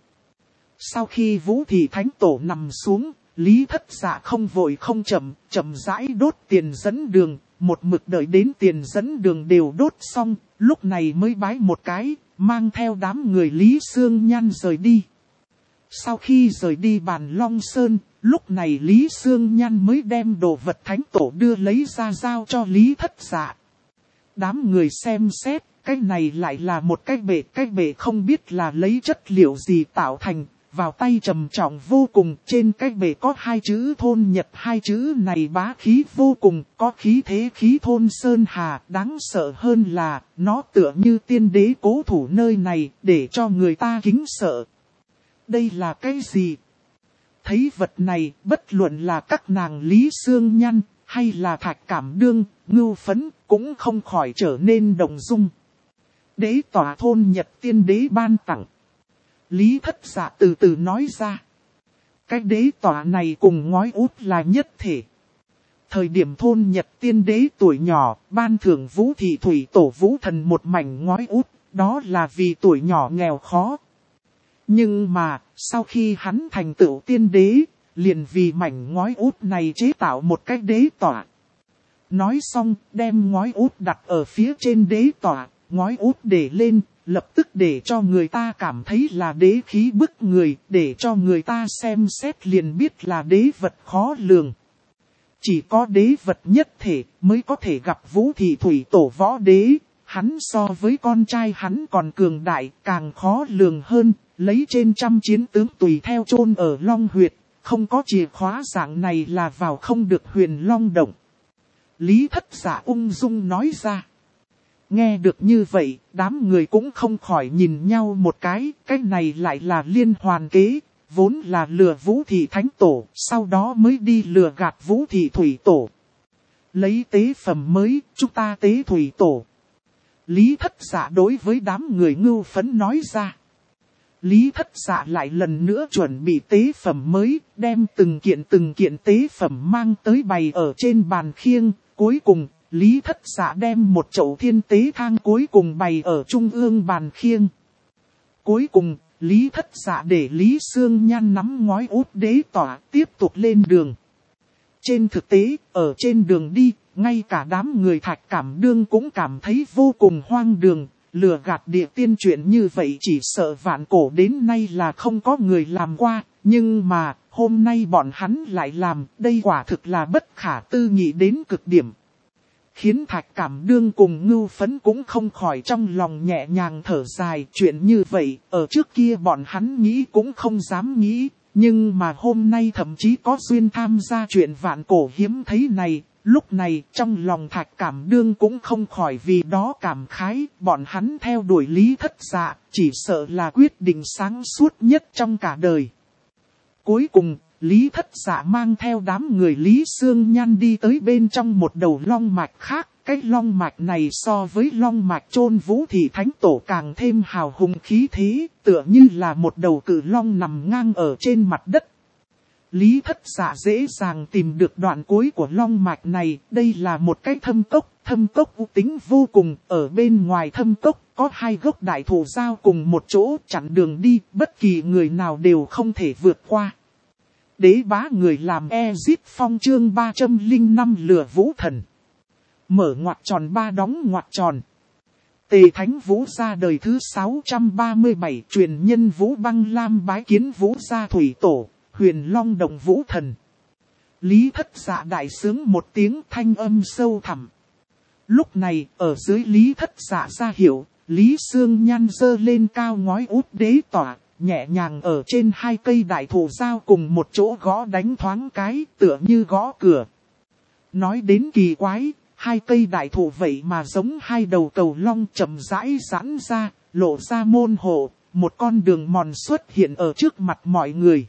Sau khi Vũ Thị Thánh Tổ nằm xuống, Lý Thất Dạ không vội không chậm rãi đốt tiền dẫn đường, một mực đợi đến tiền dẫn đường đều đốt xong, lúc này mới bái một cái, mang theo đám người Lý Sương Nhan rời đi. Sau khi rời đi Bàn Long Sơn, lúc này Lý Sương Nhan mới đem đồ vật Thánh Tổ đưa lấy ra giao cho Lý Thất Dạ. Đám người xem xét, cái này lại là một cái bệ không biết là lấy chất liệu gì tạo thành, vào tay trầm trọng vô cùng, trên cái bệ có hai chữ Thôn Nhật, hai chữ này bá khí vô cùng, có khí thế khí thôn Sơn Hà, đáng sợ hơn là, nó tựa như tiên đế cố thủ nơi này, để cho người ta kính sợ. Đây là cái gì? Thấy vật này, bất luận là các nàng Lý Sương Nhan, hay là Thạch Cảm Đương, Ngưu Phấn, cũng không khỏi trở nên động dung. Đế tỏa thôn Nhật Tiên Đế ban tặng. Lý Thất Dạ từ từ nói ra. Cái đế tỏa này cùng ngói út là nhất thể. Thời điểm thôn Nhật Tiên Đế tuổi nhỏ, ban thưởng Vũ Thị Thủy Tổ Vũ Thần một mảnh ngói út, đó là vì tuổi nhỏ nghèo khó. Nhưng mà, sau khi hắn thành tựu tiên đế, liền vì mảnh ngói út này chế tạo một cái đế tỏa. Nói xong, đem ngói út đặt ở phía trên đế tỏa, ngói út để lên, lập tức để cho người ta cảm thấy là đế khí bức người, để cho người ta xem xét liền biết là đế vật khó lường. Chỉ có đế vật nhất thể mới có thể gặp Vũ Thị Thủy Tổ võ đế, hắn so với con trai hắn còn cường đại, càng khó lường hơn, lấy trên trăm chiến tướng tùy theo chôn ở Long Huyệt, không có chìa khóa dạng này là vào không được Huyền Long Động. Lý Thất Dạ ung dung nói ra. Nghe được như vậy, đám người cũng không khỏi nhìn nhau một cái này lại là liên hoàn kế, vốn là lừa Vũ Thị Thánh Tổ, sau đó mới đi lừa gạt Vũ Thị Thủy Tổ. Lấy tế phẩm mới, chúng ta tế Thủy Tổ. Lý Thất Dạ đối với đám người Ngưu Phấn nói ra. Lý Thất Dạ lại lần nữa chuẩn bị tế phẩm mới, đem từng kiện tế phẩm mang tới bày ở trên bàn khiêng. Cuối cùng, Lý Thất Dạ đem một chậu thiên tế thang cuối cùng bày ở trung ương bàn khiêng. Cuối cùng, Lý Thất Dạ để Lý Sương Nhan nắm ngói út đế tỏa tiếp tục lên đường. Trên thực tế, ở trên đường đi, ngay cả đám người Thạch Cảm Đương cũng cảm thấy vô cùng hoang đường. Lừa gạt địa tiên chuyện như vậy chỉ sợ vạn cổ đến nay là không có người làm qua, nhưng mà hôm nay bọn hắn lại làm, đây quả thực là bất khả tư nghị đến cực điểm. Khiến Thạch Cảm Đương cùng Ngưu Phấn cũng không khỏi trong lòng nhẹ nhàng thở dài. Chuyện như vậy, ở trước kia bọn hắn nghĩ cũng không dám nghĩ, nhưng mà hôm nay thậm chí có duyên tham gia chuyện vạn cổ hiếm thấy này. Lúc này trong lòng Thạch Cảm Đương cũng không khỏi vì đó cảm khái, bọn hắn theo đuổi Lý Thất Dạ, chỉ sợ là quyết định sáng suốt nhất trong cả đời. Cuối cùng, Lý Thất Dạ mang theo đám người Lý Sương Nhan đi tới bên trong một đầu long mạch khác, cái long mạch này so với long mạch chôn Vũ Thị Thánh Tổ càng thêm hào hùng khí thế, tựa như là một đầu cự long nằm ngang ở trên mặt đất. Lý Thất Dạ dễ dàng tìm được đoạn cuối của long mạch này, đây là một cái thâm cốc u tính vô cùng, ở bên ngoài thâm cốc có hai gốc đại thụ giao cùng một chỗ chặn đường đi, bất kỳ người nào đều không thể vượt qua. Đế bá người làm Ezit Phong chương 305 lừa Vũ Thần. Mở ngoặc tròn ba đóng ngoặc tròn. Tề Thánh Vũ ra đời thứ 637 truyền nhân Vũ Băng Lam bái kiến Vũ gia Thủy Tổ. Huyền Long Động Vũ Thần. Lý Thất Dạ đại sướng một tiếng thanh âm sâu thẳm. Lúc này, ở dưới Lý Thất Dạ ra hiệu, Lý Sương Nhan giơ lên cao ngói út đế tỏa, nhẹ nhàng ở trên hai cây đại thụ giao cùng một chỗ gõ đánh thoáng cái, tựa như gõ cửa. Nói đến kỳ quái, hai cây đại thụ vậy mà giống hai đầu cầu long chậm rãi giãn ra, lộ ra môn hộ, một con đường mòn xuất hiện ở trước mặt mọi người.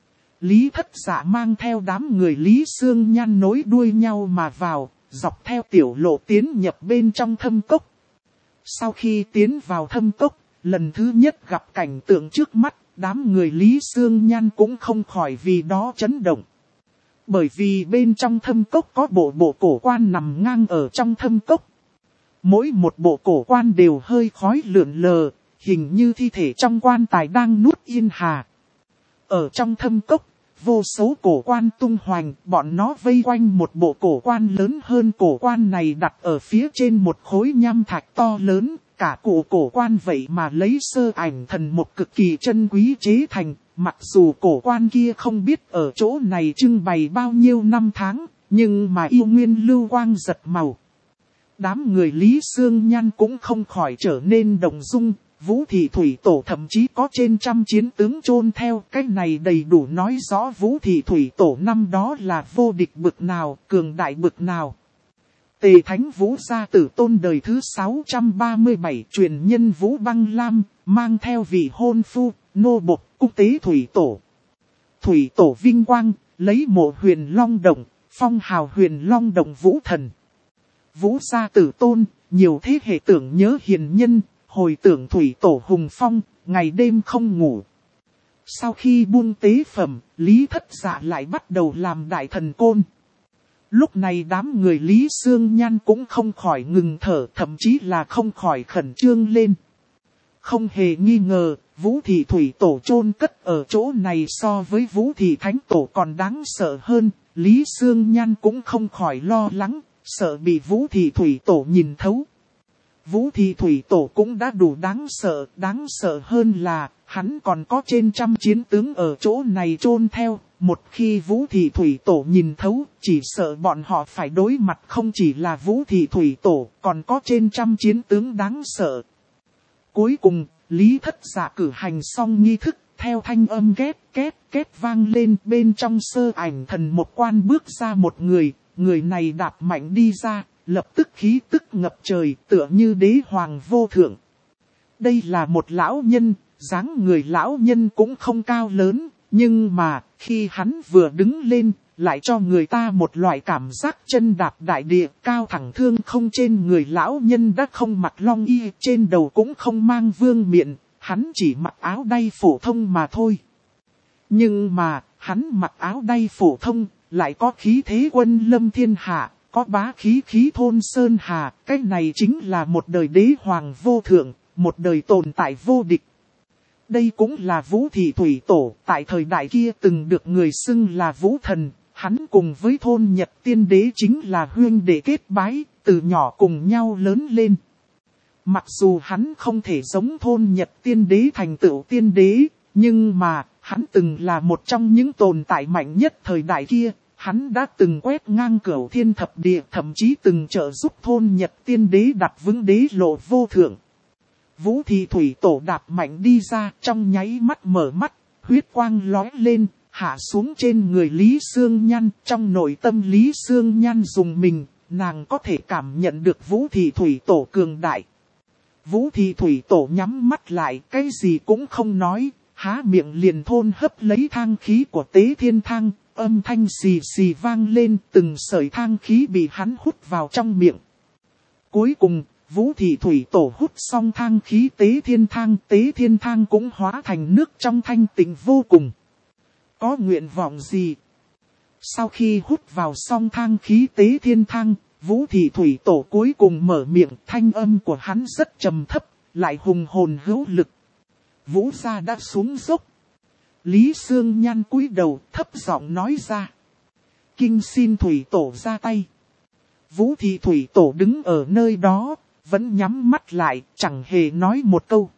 Lý Thất Dạ mang theo đám người Lý Sương Nhan nối đuôi nhau mà vào, dọc theo tiểu lộ tiến nhập bên trong thâm cốc. Sau khi tiến vào thâm cốc, lần thứ nhất gặp cảnh tượng trước mắt, đám người Lý Sương Nhan cũng không khỏi vì đó chấn động. Bởi vì bên trong thâm cốc có bộ cổ quan nằm ngang ở trong thâm cốc. Mỗi một bộ cổ quan đều hơi khói lượn lờ, hình như thi thể trong quan tài đang nuốt yên hà. Ở trong thâm cốc, vô số cổ quan tung hoành, bọn nó vây quanh một bộ cổ quan lớn hơn cổ quan này đặt ở phía trên một khối nham thạch to lớn, cả cụ cổ quan vậy mà lấy sơ ảnh thần một cực kỳ chân quý chế thành, mặc dù cổ quan kia không biết ở chỗ này trưng bày bao nhiêu năm tháng, nhưng mà yêu nguyên lưu quang giật màu. Đám người Lý Sương Nhan cũng không khỏi trở nên động dung. Vũ Thị Thủy Tổ thậm chí có trên trăm chiến tướng chôn theo, cái này đầy đủ nói rõ Vũ Thị Thủy Tổ năm đó là vô địch bực nào, cường đại bực nào. Tề Thánh Vũ gia tử tôn đời thứ 637 truyền nhân Vũ Băng Lam, mang theo vị hôn phu, nô bộc, cung tế Thủy Tổ. thủy tổ vinh quang, lấy mộ huyền long động, phong hào huyền long động vũ thần. Vũ gia tử tôn, nhiều thế hệ tưởng nhớ hiền nhân, hồi tưởng thủy tổ hùng phong, ngày đêm không ngủ. Sau khi buông tế phẩm, Lý Thất Dạ lại bắt đầu làm đại thần côn. Lúc này đám người Lý Xương Nhan cũng không khỏi ngừng thở, thậm chí là không khỏi khẩn trương lên. Không hề nghi ngờ, Vũ Thị Thủy Tổ chôn cất ở chỗ này so với Vũ Thị Thánh Tổ còn đáng sợ hơn. Lý Xương Nhan cũng không khỏi lo lắng, sợ bị Vũ Thị Thủy Tổ nhìn thấu. Vũ Thị Thủy Tổ cũng đã đủ đáng sợ hơn là hắn còn có trên 100 chiến tướng ở chỗ này chôn theo. Một khi Vũ Thị Thủy Tổ nhìn thấu, chỉ sợ bọn họ phải đối mặt không chỉ là Vũ Thị Thủy Tổ, còn có trên 100 chiến tướng đáng sợ. Cuối cùng, Lý Thất Dạ cử hành xong nghi thức, theo thanh âm két vang lên, bên trong sơ ảnh thần một quan bước ra một người, người này đạp mạnh đi ra, lập tức khí tức ngập trời, tựa như đế hoàng vô thượng. Đây là một lão nhân, dáng người lão nhân cũng không cao lớn, nhưng mà khi hắn vừa đứng lên, lại cho người ta một loại cảm giác chân đạp đại địa, cao thẳng thương không. Trên người lão nhân đã không mặc long y, trên đầu cũng không mang vương miện, hắn chỉ mặc áo đay phổ thông mà thôi. Nhưng mà, hắn mặc áo đay phổ thông, lại có khí thế quân lâm thiên hạ, có bá khí thôn sơn hà, cái này chính là một đời đế hoàng vô thượng, một đời tồn tại vô địch. Đây cũng là Vũ Thị Thủy Tổ, tại thời đại kia từng được người xưng là Vũ Thần, hắn cùng với thôn Nhật Tiên Đế chính là huynh đệ kết bái, từ nhỏ cùng nhau lớn lên. Mặc dù hắn không thể giống thôn Nhật Tiên Đế thành tựu tiên đế, nhưng mà, hắn từng là một trong những tồn tại mạnh nhất thời đại kia, hắn đã từng quét ngang cửu thiên thập địa, thậm chí từng trợ giúp thôn Nhật Tiên Đế đặt vững đế lộ vô thượng. Vũ Thị Thủy Tổ đạp mạnh đi ra, trong nháy mắt mở mắt, huyết quang lóe lên, hạ xuống trên người Lý Xương Nhan. Trong nội tâm Lý Xương Nhan dùng mình, nàng có thể cảm nhận được Vũ Thị Thủy Tổ cường đại. Vũ Thị Thủy Tổ nhắm mắt lại, cái gì cũng không nói, há miệng liền thôn hấp lấy thang khí của Tế Thiên Thang, âm thanh xì xì vang lên, từng sợi thang khí bị hắn hút vào trong miệng. Cuối cùng, Vũ Thị Thủy Tổ hút xong thang khí Tế Thiên Thang cũng hóa thành nước trong thanh tịnh vô cùng. Có nguyện vọng gì? Sau khi hút vào xong thang khí Tế Thiên Thang, Vũ Thị Thủy Tổ cuối cùng mở miệng, thanh âm của hắn rất trầm thấp, lại hùng hồn hữu lực. Vũ gia đã xuống dốc. Lý Xương Nhan cúi đầu thấp giọng nói ra. Kinh xin Thủy Tổ ra tay. Vũ Thị Thủy Tổ đứng ở nơi đó, vẫn nhắm mắt lại, chẳng hề nói một câu.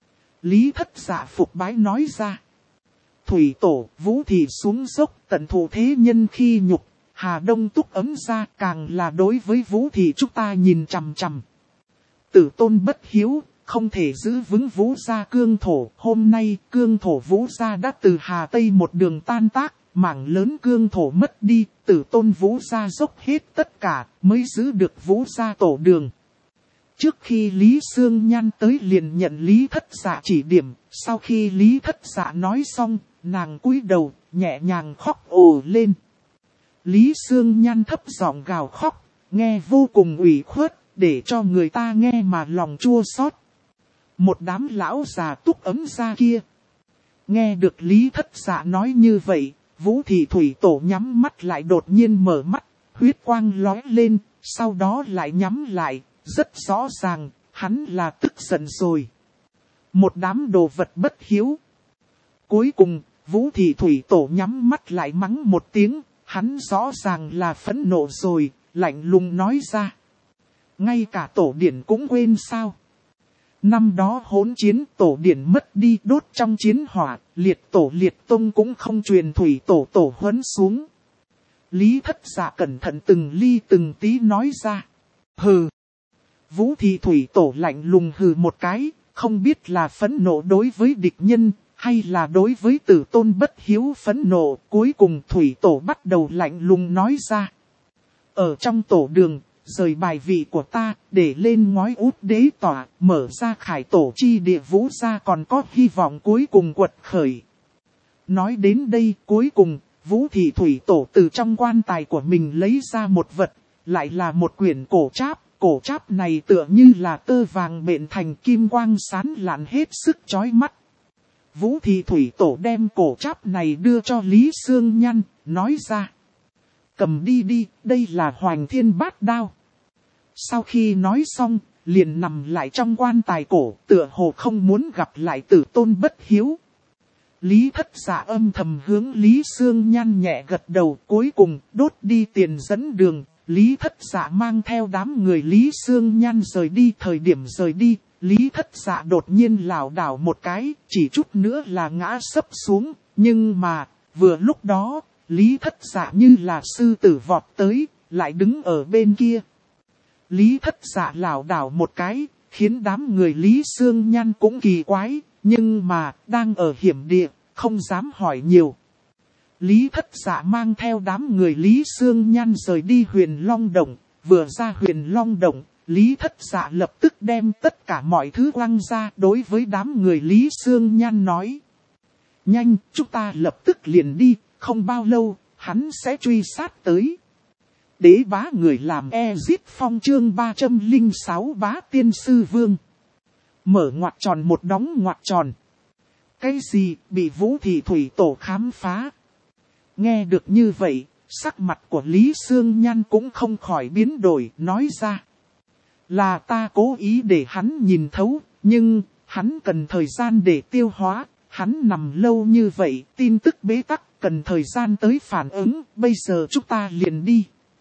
Lý Thất Dạ phục bái nói ra. Thủy Tổ, Vũ Thị xuống dốc, tận thụ thế nhân khi nhục, Hà Đông túc ấm ra, càng là đối với Vũ Thị chúng ta nhìn chằm chằm. Tử tôn bất hiếu, không thể giữ vững Vũ gia cương thổ. Hôm nay, cương thổ Vũ gia đã từ Hà Tây một đường tan tác, mảng lớn cương thổ mất đi, tử tôn Vũ gia dốc hết tất cả, mới giữ được Vũ gia tổ đường. Trước khi Lý Xương Nhan tới liền nhận Lý Thất Dạ chỉ điểm, sau khi Lý Thất Dạ nói xong, nàng cúi đầu, nhẹ nhàng khóc ồ lên. Lý Xương Nhan thấp giọng gào khóc, nghe vô cùng ủy khuất, để cho người ta nghe mà lòng chua xót. Một đám lão già túc ấm ra kia. Nghe được Lý Thất Dạ nói như vậy, Vũ Thị Thủy Tổ nhắm mắt lại đột nhiên mở mắt, huyết quang lóe lên, sau đó lại nhắm lại. Rất rõ ràng, hắn là tức giận rồi. Một đám đồ vật bất hiếu. Cuối cùng, Vũ Thị Thủy Tổ nhắm mắt lại mắng một tiếng, hắn rõ ràng là phẫn nộ rồi, lạnh lùng nói ra. Ngay cả tổ điển cũng quên sao. Năm đó hỗn chiến tổ điển mất đi đốt trong chiến hỏa, liệt tổ liệt tông cũng không truyền Thủy Tổ tổ huấn xuống. Lý Thất Dạ cẩn thận từng ly từng tí nói ra. Hừ. Vũ Thị Thủy Tổ lạnh lùng hừ một cái, không biết là phẫn nộ đối với địch nhân, hay là đối với tử tôn bất hiếu phẫn nộ. Cuối cùng Thủy Tổ bắt đầu lạnh lùng nói ra. Ở trong tổ đường, rời bài vị của ta, để lên ngói út đế tỏa, mở ra khải tổ chi địa Vũ gia còn có hy vọng cuối cùng quật khởi. Nói đến đây cuối cùng, Vũ Thị Thủy Tổ từ trong quan tài của mình lấy ra một vật, lại là một quyển cổ tráp. Cổ tráp này tựa như là tơ vàng bện thành kim quang sáng lạn hết sức chói mắt. Vũ Thị Thủy Tổ đem cổ tráp này đưa cho Lý Xương Nhan, nói ra. Cầm đi đi, đây là Hoành Thiên Bát Đao. Sau khi nói xong, liền nằm lại trong quan tài cổ, tựa hồ không muốn gặp lại Tử Tôn bất hiếu. Lý Thất Dạ âm thầm hướng Lý Xương Nhan nhẹ gật đầu, cuối cùng đốt đi tiền dẫn đường. Lý Thất Dạ mang theo đám người Lý Xương Nhan rời đi. Thời điểm rời đi, Lý Thất Dạ đột nhiên lảo đảo một cái, chỉ chút nữa là ngã sấp xuống. Nhưng mà, vừa lúc đó, Lý Thất Dạ như là sư tử vọt tới, lại đứng ở bên kia. Lý Thất Dạ lảo đảo một cái, khiến đám người Lý Xương Nhan cũng kỳ quái, nhưng mà, đang ở hiểm địa, không dám hỏi nhiều. Lý Thất Dạ mang theo đám người Lý Xương Nhan rời đi Huyền Long Động, vừa ra Huyền Long Động, Lý Thất Dạ lập tức đem tất cả mọi thứ quăng ra đối với đám người Lý Xương Nhan nói. Nhanh, chúng ta lập tức liền đi, không bao lâu, hắn sẽ truy sát tới. Đế bá người làm Ezit Phong chương 306 Bá Tiên Sư Vương. Mở ngoặc tròn một đóng ngoặc tròn. Cái gì bị Vũ Thị Thủy Tổ khám phá? Nghe được như vậy, sắc mặt của Lý Xương Nhan cũng không khỏi biến đổi, nói ra. Là ta cố ý để hắn nhìn thấu, nhưng hắn cần thời gian để tiêu hóa. Hắn nằm lâu như vậy, tin tức bế tắc, cần thời gian tới phản ứng, bây giờ chúng ta liền đi.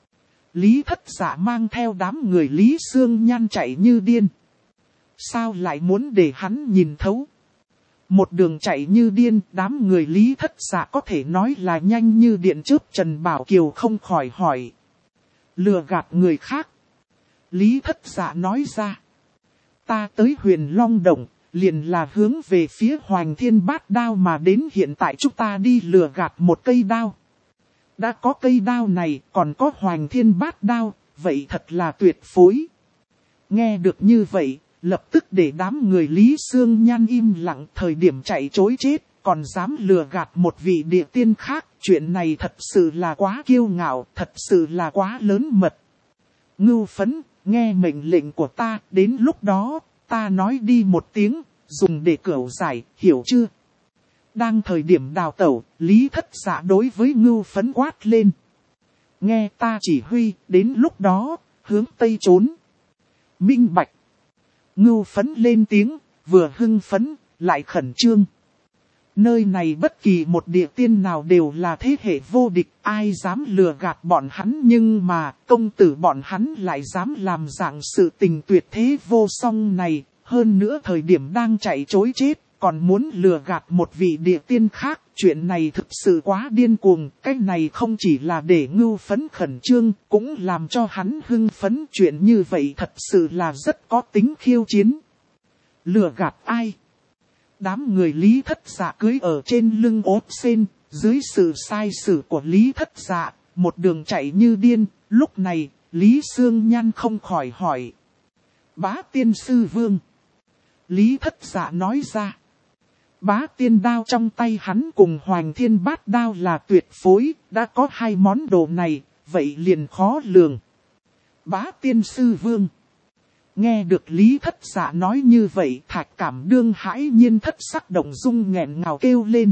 Lý Thất Dạ mang theo đám người Lý Xương Nhan chạy như điên. Sao lại muốn để hắn nhìn thấu? Một đường chạy như điên, đám người Lý Thất Dạ có thể nói là nhanh như điện chớp. Trần Bảo Kiều không khỏi hỏi. Lừa gạt người khác. Lý Thất Dạ nói ra. Ta tới Huyền Long Động, liền là hướng về phía Hoành Thiên Bát Đao mà đến, hiện tại chúng ta đi lừa gạt một cây đao. Đã có cây đao này, còn có Hoành Thiên Bát Đao, vậy thật là tuyệt phối. Nghe được như vậy, lập tức để đám người Lý Xương Nhan im lặng. Thời điểm chạy trối chết, còn dám lừa gạt một vị địa tiên khác. Chuyện này thật sự là quá kiêu ngạo, thật sự là quá lớn mật. Ngưu Phấn, nghe mệnh lệnh của ta, đến lúc đó, ta nói đi một tiếng, dùng để cửu giải, hiểu chưa? Đang thời điểm đào tẩu, Lý Thất Dạ đối với Ngưu Phấn quát lên. Nghe ta chỉ huy, đến lúc đó, hướng Tây trốn. Minh bạch. Ngưu Phấn lên tiếng, vừa hưng phấn, lại khẩn trương. Nơi này bất kỳ một địa tiên nào đều là thế hệ vô địch, ai dám lừa gạt bọn hắn, nhưng mà công tử bọn hắn lại dám làm dạng sự tình tuyệt thế vô song này. Hơn nữa thời điểm đang chạy trối chết, còn muốn lừa gạt một vị địa tiên khác. Chuyện này thực sự quá điên cuồng, cái này không chỉ là để Ngưu Phấn khẩn trương, cũng làm cho hắn hưng phấn. Chuyện như vậy thật sự là rất có tính khiêu chiến. Lừa gạt ai? Đám người Lý Thất Dạ cưỡi ở trên lưng ốt sen, dưới sự sai sử của Lý Thất Dạ, một đường chạy như điên. Lúc này, Lý Xương Nhan không khỏi hỏi. Bá Tiên Sư Vương. Lý Thất Dạ nói ra. Bá Tiên Đao trong tay hắn cùng Hoành Thiên Bát Đao là tuyệt phối, đã có hai món đồ này, vậy liền khó lường. Bá Tiên Sư Vương. Nghe được Lý Thất Dạ nói như vậy, Thạch Cảm Đương hãi nhiên thất sắc động dung nghẹn ngào kêu lên.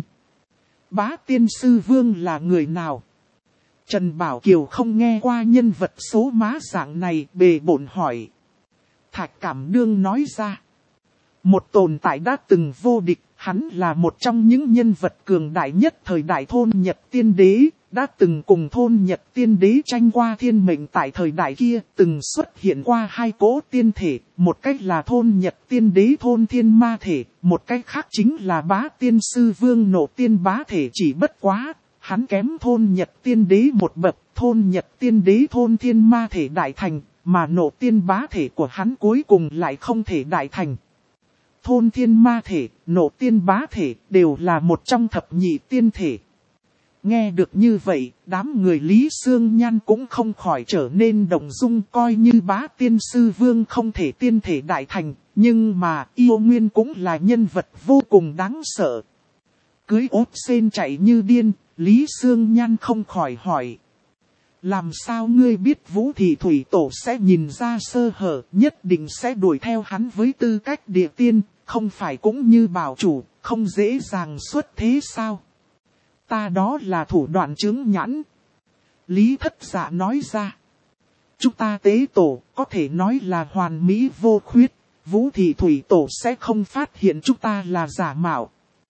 Bá Tiên Sư Vương là người nào? Trần Bảo Kiều không nghe qua nhân vật số má dạng này, bề bổn hỏi. Thạch Cảm Đương nói ra. Một tồn tại đã từng vô địch, hắn là một trong những nhân vật cường đại nhất thời đại Thôn Nhật Tiên Đế, đã từng cùng Thôn Nhật Tiên Đế tranh qua thiên mệnh. Tại thời đại kia, từng xuất hiện qua hai cỗ tiên thể, một cách là Thôn Nhật Tiên Đế Thôn Thiên Ma Thể, một cách khác chính là Bá Tiên Sư Vương Nộ Tiên Bá Thể. Chỉ bất quá, hắn kém Thôn Nhật Tiên Đế một bậc. Thôn Nhật Tiên Đế Thôn Thiên Ma Thể đại thành, mà Nộ Tiên Bá Thể của hắn cuối cùng lại không thể đại thành. Thôn Thiên Ma Thể, Nộ Tiên Bá Thể đều là một trong thập nhị tiên thể. Nghe được như vậy, đám người Lý Xương Nhan cũng không khỏi trở nên động dung. Coi như Bá Tiên Sư Vương không thể tiên thể đại thành, nhưng mà yêu nguyên cũng là nhân vật vô cùng đáng sợ. cưới ốt sên chạy như điên, Lý Sương Nhan không khỏi hỏi. Làm sao ngươi biết Vũ Thị Thủy Tổ sẽ nhìn ra sơ hở, nhất định sẽ đuổi theo hắn với tư cách địa tiên, không phải cũng như bảo chủ, không dễ dàng xuất thế sao? Ta đó là thủ đoạn chướng nhãn. Lý Thất Dạ nói ra. Chúng ta tế tổ có thể nói là hoàn mỹ vô khuyết, Vũ Thị Thủy Tổ sẽ không phát hiện chúng ta là giả mạo.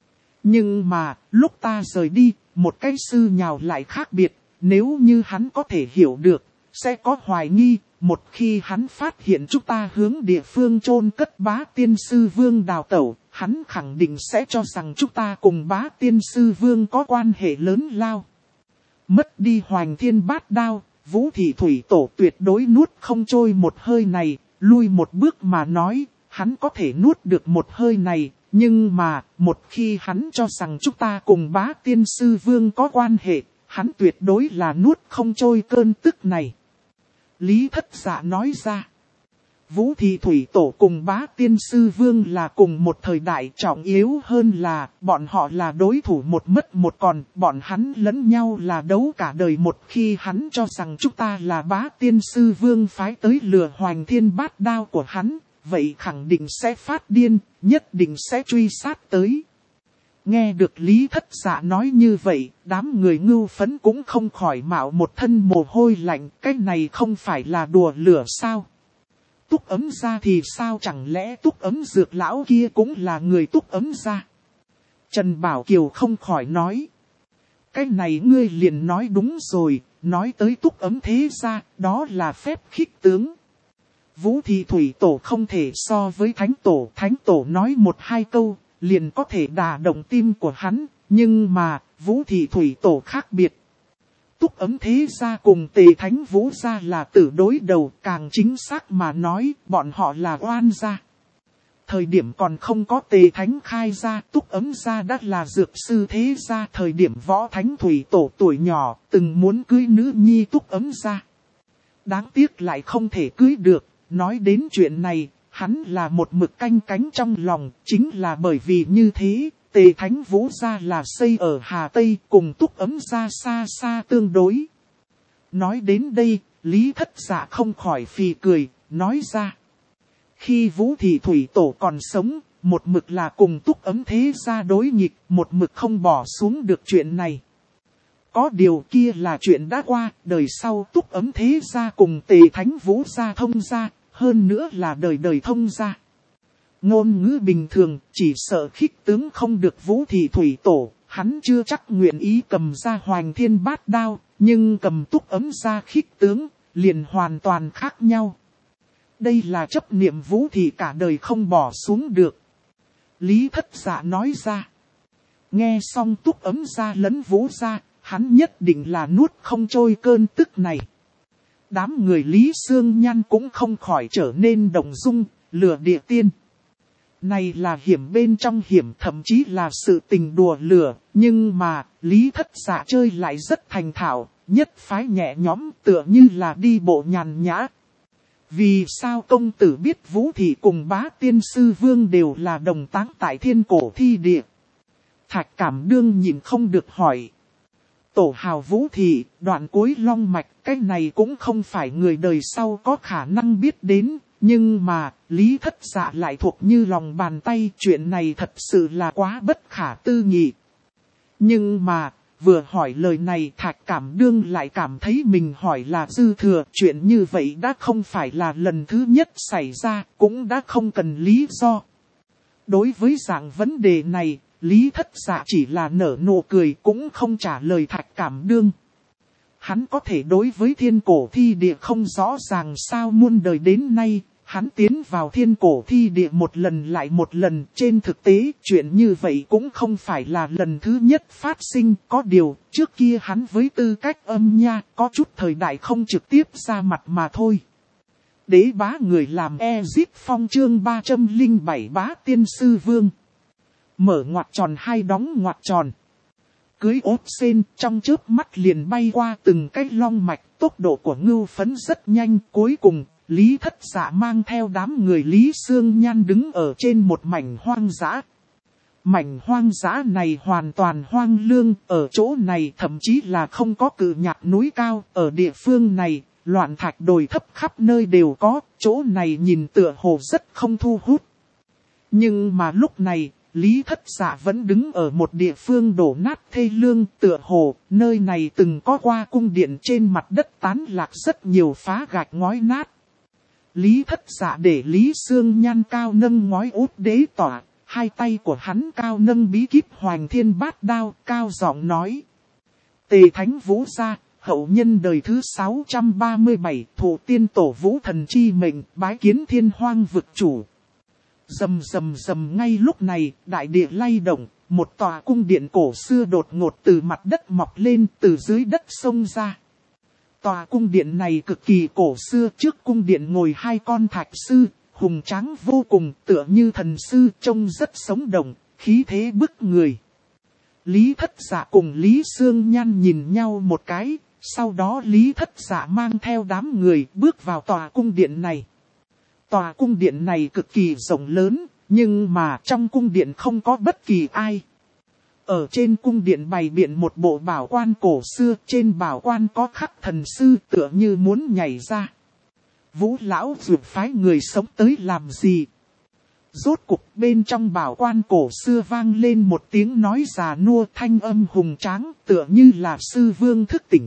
Nhưng mà, lúc ta rời đi, một cái sư nhào lại khác biệt, nếu như hắn có thể hiểu được, sẽ có hoài nghi, một khi hắn phát hiện chúng ta hướng địa phương chôn cất Bá Tiên Sư Vương đào tẩu, hắn khẳng định sẽ cho rằng chúng ta cùng Bá Tiên Sư Vương có quan hệ lớn lao. Mất đi Hoành Thiên Bát Đao, Vũ Thị Thủy Tổ tuyệt đối nuốt không trôi một hơi này, lui một bước mà nói, hắn có thể nuốt được một hơi này, nhưng mà, một khi hắn cho rằng chúng ta cùng Bá Tiên Sư Vương có quan hệ, hắn tuyệt đối là nuốt không trôi cơn tức này. Lý Thất Dạ nói ra. Vũ Thị Thủy Tổ cùng Bá Tiên Sư Vương là cùng một thời đại, trọng yếu hơn là bọn họ là đối thủ một mất một còn, bọn hắn lẫn nhau là đấu cả đời. Một khi hắn cho rằng chúng ta là Bá Tiên Sư Vương phái tới lừa Hoành Thiên Bát Đao của hắn, vậy khẳng định sẽ phát điên, nhất định sẽ truy sát tới. Nghe được Lý Thất Dạ nói như vậy, đám người ngưu phấn cũng không khỏi mạo một thân mồ hôi lạnh, cái này không phải là đùa lửa sao? Túc Ấm Gia thì sao, chẳng lẽ Túc Ấm Dược lão kia cũng là người Túc Ấm Gia? Trần Bảo Kiều không khỏi nói. Cái này ngươi liền nói đúng rồi, nói tới Túc Ấm Thế Gia, đó là phép khích tướng. Vũ Thị Thủy Tổ không thể so với Thánh Tổ nói một hai câu, liền có thể đả động tim của hắn, nhưng mà, Vũ Thị Thủy Tổ khác biệt. Túc Ấm Thế Gia cùng Tề Thánh Vũ Gia là tử đối đầu, càng chính xác mà nói, bọn họ là oan gia. Thời điểm còn không có Tề Thánh khai gia, Túc Ấm Gia đã là dược sư thế gia. Thời điểm Võ Thánh Thủy Tổ tuổi nhỏ, từng muốn cưới nữ nhi Túc Ấm Gia. Đáng tiếc lại không thể cưới được, nói đến chuyện này, hắn là một mực canh cánh trong lòng, chính là bởi vì như thế. Tề Thánh Vũ Gia là xây ở Hà Tây, cùng Túc Ấm Gia xa xa tương đối. Nói đến đây, Lý Thất Dạ không khỏi phì cười, nói ra. Khi Vũ Thị Thủy Tổ còn sống, một mực là cùng Túc Ấm Thế Gia đối nghịch, một mực không bỏ xuống được chuyện này. Có điều kia là chuyện đã qua, đời sau Túc Ấm Thế Gia cùng Tề Thánh Vũ Gia thông gia, hơn nữa là đời đời thông gia. Ngôn ngữ bình thường, chỉ sợ khích tướng không được Vũ Thị Thủy Tổ, hắn chưa chắc nguyện ý cầm ra Hoành Thiên Bát Đao, nhưng cầm Túc Ấm Gia khích tướng, liền hoàn toàn khác nhau. Đây là chấp niệm Vũ Thị cả đời không bỏ xuống được. Lý Thất Dạ nói ra. Nghe xong Túc Ấm Gia lẫn Vũ Gia, hắn nhất định là nuốt không trôi cơn tức này. Đám người Lý Sương Nhan cũng không khỏi trở nên động dung, lừa địa tiên. Này là hiểm bên trong hiểm, thậm chí là sự tình đùa lửa, nhưng mà, Lý Thất Dạ chơi lại rất thành thạo, nhất phái nhẹ nhõm tựa như là đi bộ nhàn nhã. Vì sao công tử biết Vũ Thị cùng Bá Tiên Sư Vương đều là đồng táng tại Thiên Cổ Thi Địa? Thạch Cảm Đương nhìn không được hỏi. Tổ hào Vũ Thị, đoạn cuối long mạch, cái này cũng không phải người đời sau có khả năng biết đến. Nhưng mà, Lý Thất Dạ lại thuộc như lòng bàn tay, chuyện này thật sự là quá bất khả tư nghị. Nhưng mà, vừa hỏi lời này Thạch Cảm Đương lại cảm thấy mình hỏi là dư thừa. Chuyện như vậy đã không phải là lần thứ nhất xảy ra, cũng đã không cần lý do. Đối với dạng vấn đề này, Lý Thất Dạ chỉ là nở nụ cười cũng không trả lời Thạch Cảm Đương. Hắn có thể đối với Thiên Cổ Thi Địa không rõ ràng sao muôn đời đến nay. Hắn tiến vào Thiên Cổ Thi Địa một lần lại một lần, trên thực tế chuyện như vậy cũng không phải là lần thứ nhất phát sinh. Có điều, trước kia hắn với tư cách âm nha, có chút thời đại không trực tiếp ra mặt mà thôi. Đế bá người làm Ezip Phong chương 307 Bá Tiên Sư Vương. Mở ngoặc tròn hai đóng ngoặc tròn. Cưới ốt sên trong chớp mắt liền bay qua từng cái long mạch, tốc độ của ngưu phấn rất nhanh. Cuối cùng, Lý Thất Dạ mang theo đám người Lý Sương Nhan đứng ở trên một mảnh hoang dã. Mảnh hoang dã này hoàn toàn hoang lương, ở chỗ này thậm chí là không có cự nhạc núi cao, ở địa phương này, loạn thạch đồi thấp khắp nơi đều có, chỗ này nhìn tựa hồ rất không thu hút. Nhưng mà lúc này, Lý Thất Dạ vẫn đứng ở một địa phương đổ nát thê lương, tựa hồ, nơi này từng có qua cung điện trên mặt đất tán lạc rất nhiều phá gạch ngói nát. Lý Thất Dạ để Lý Xương Nhan cao nâng ngói út đế tỏa, hai tay của hắn cao nâng bí kíp Hoành Thiên Bát Đao, cao giọng nói. Tề Thánh Vũ gia, hậu nhân đời thứ 637, thủ tiên tổ Vũ Thần chi mệnh, bái kiến Thiên Hoang vực chủ. Rầm rầm rầm, ngay lúc này, đại địa lay động, một tòa cung điện cổ xưa đột ngột từ mặt đất mọc lên, từ dưới đất xông ra. Tòa cung điện này cực kỳ cổ xưa, trước cung điện ngồi hai con thạch sư, hùng tráng vô cùng, tựa như thần sư, trông rất sống động, khí thế bức người. Lý Thất Dạ cùng Lý Xương Nhan nhìn nhau một cái, sau đó Lý Thất Dạ mang theo đám người bước vào tòa cung điện này. Tòa cung điện này cực kỳ rộng lớn, nhưng mà trong cung điện không có bất kỳ ai. Ở trên cung điện bày biện một bộ bảo quan cổ xưa, trên bảo quan có khắc thần sư tựa như muốn nhảy ra. Vũ lão dược phái người sống tới làm gì? Rốt cục bên trong bảo quan cổ xưa vang lên một tiếng nói già nua, thanh âm hùng tráng, tựa như là sư vương thức tỉnh.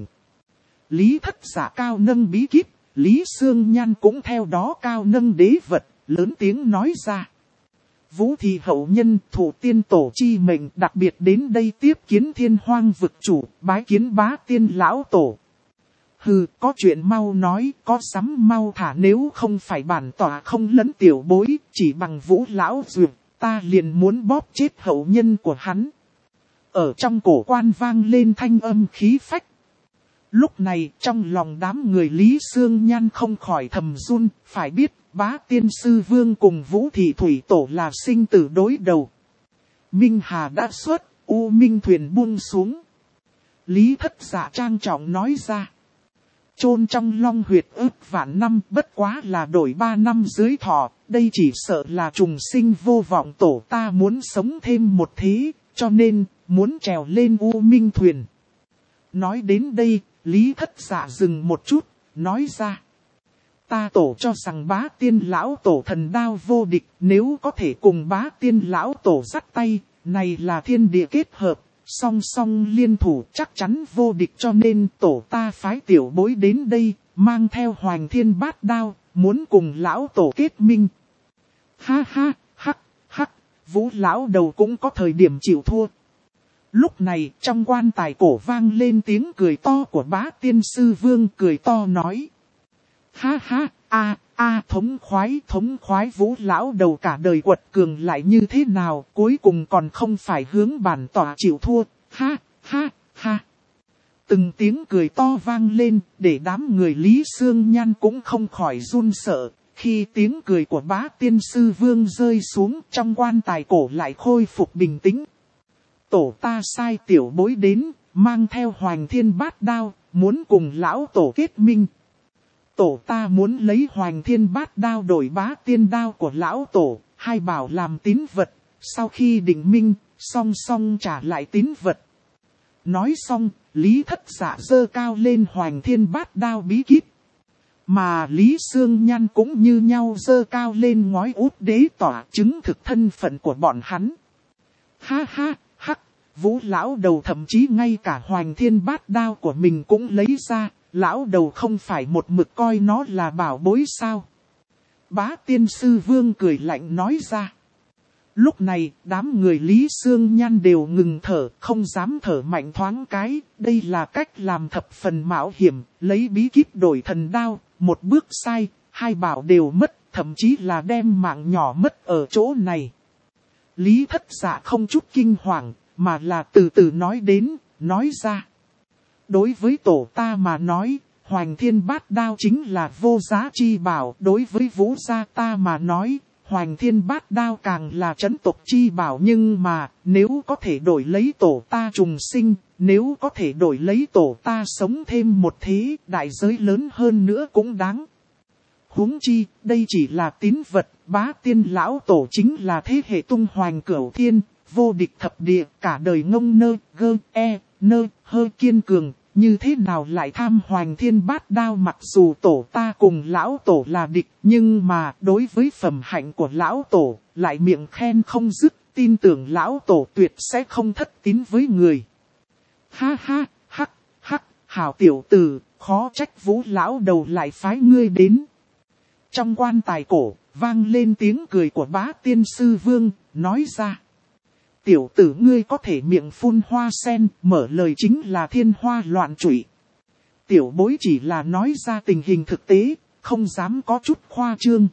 Lý Thất Dạ cao nâng bí kíp, Lý Xương Nhan cũng theo đó cao nâng đế vật, lớn tiếng nói ra. Vũ thị hậu nhân, thủ tiên tổ chi mệnh, đặc biệt đến đây tiếp kiến Thiên Hoang vực chủ, bái kiến bá tiên lão tổ. Hừ, có chuyện mau nói, có sắm mau thả, nếu không phải bản tỏa không lấn tiểu bối, chỉ bằng Vũ lão duyệt, ta liền muốn bóp chết hậu nhân của hắn. Ở trong cổ quan vang lên thanh âm khí phách. Lúc này, trong lòng đám người Lý Xương Nhan không khỏi thầm run, phải biết, bá tiên sư vương cùng Vũ thị thủy tổ là sinh tử đối đầu. Minh Hà đã xuất, U Minh thuyền buông xuống. Lý Thất Dạ trang trọng nói ra. Chôn trong long huyệt ước vạn năm, bất quá là đổi 3 năm dưới thọ, đây chỉ sợ là trùng sinh vô vọng, tổ ta muốn sống thêm một thế, cho nên, muốn trèo lên U Minh thuyền. Nói đến đây, Lý Thất Dạ dừng một chút, nói ra. Ta tổ cho rằng bá tiên lão tổ thần đao vô địch, nếu có thể cùng bá tiên lão tổ dắt tay, này là thiên địa kết hợp, song song liên thủ chắc chắn vô địch, cho nên tổ ta phái tiểu bối đến đây, mang theo Hoành Thiên Bát Đao, muốn cùng lão tổ kết minh. Ha ha, hắc, hắc, Vũ lão đầu cũng có thời điểm chịu thua. Lúc này trong quan tài cổ vang lên tiếng cười to của bá tiên sư vương, cười to nói. Ha ha, thống khoái, Vũ lão đầu cả đời quật cường lại như thế nào, cuối cùng còn không phải hướng bản tỏa chịu thua, ha ha. Từng tiếng cười to vang lên, để đám người Lý Xương Nhan cũng không khỏi run sợ, khi tiếng cười của bá tiên sư vương rơi xuống, trong quan tài cổ lại khôi phục bình tĩnh. Tổ ta sai tiểu bối đến, mang theo Hoành Thiên Bát Đao, muốn cùng lão tổ kết minh. Tổ ta muốn lấy Hoành Thiên Bát Đao đổi bá tiên đao của lão tổ, hai bảo làm tín vật, sau khi định minh, song song trả lại tín vật. Nói xong, Lý Thất Dạ giơ cao lên Hoành Thiên Bát Đao bí kíp. Mà Lý Xương Nhan cũng như nhau giơ cao lên ngói út đế tỏa, chứng thực thân phận của bọn hắn. Ha ha, hắc, Vũ lão đầu thậm chí ngay cả Hoành Thiên Bát Đao của mình cũng lấy ra. Lão đầu không phải một mực coi nó là bảo bối sao? Bá tiên sư vương cười lạnh nói ra. Lúc này, đám người Lý Xương Nhan đều ngừng thở, không dám thở mạnh thoáng cái. Đây là cách làm thập phần mạo hiểm, lấy bí kíp đổi thần đao, một bước sai, hai bảo đều mất, thậm chí là đem mạng nhỏ mất ở chỗ này. Lý Thất Dạ không chút kinh hoàng, mà là từ từ nói ra. Đối với tổ ta mà nói, Hoành Thiên Bát Đao chính là vô giá chi bảo. Đối với Vũ gia ta mà nói, Hoành Thiên Bát Đao càng là trấn tộc chi bảo. Nhưng mà, nếu có thể đổi lấy tổ ta trùng sinh, nếu có thể đổi lấy tổ ta sống thêm một thế, đại giới lớn hơn nữa cũng đáng. Huống chi, đây chỉ là tín vật, bá tiên lão tổ chính là thế hệ tung hoành cửu thiên, vô địch thập địa, cả đời ngông nơ, gơ, nơ, hơi kiên cường, như thế nào lại tham hoành thiên bát đao. Mặc dù tổ ta cùng lão tổ là địch, nhưng mà đối với phẩm hạnh của lão tổ, lại miệng khen không dứt, tin tưởng lão tổ tuyệt sẽ không thất tín với người. Ha ha, hắc, hắc, hảo tiểu tử, khó trách Vũ lão đầu lại phái ngươi đến. Trong quan tài cổ, vang lên tiếng cười của Bá Tiên Sư Vương, nói ra. Tiểu tử ngươi có thể miệng phun hoa sen, mở lời chính là thiên hoa loạn trụy. Tiểu bối chỉ là nói ra tình hình thực tế, không dám có chút khoa trương.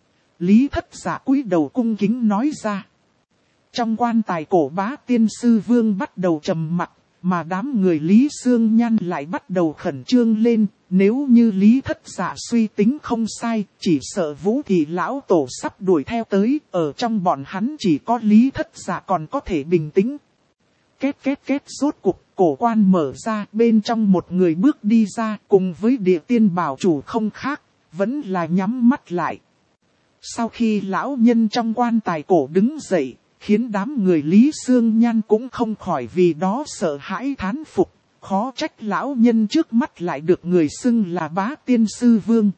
Lý Thất Dạ cúi đầu cung kính nói ra. Trong quan tài cổ Bá Tiên Sư Vương bắt đầu trầm mặc, mà đám người Lý Xương Nhan lại bắt đầu khẩn trương lên. Nếu như Lý Thất Dạ suy tính không sai, chỉ sợ Vũ thì lão tổ sắp đuổi theo tới, ở trong bọn hắn chỉ có Lý Thất Dạ còn có thể bình tĩnh. Két két két, rốt cuộc cổ quan mở ra, bên trong một người bước đi ra, cùng với Địa Tiên Bảo Chủ không khác, vẫn là nhắm mắt lại. Sau khi lão nhân trong quan tài cổ đứng dậy, khiến đám người Lý Xương Nhan cũng không khỏi vì đó sợ hãi thán phục. Khó trách lão nhân trước mắt lại được người xưng là Bá Tiên Sư Vương.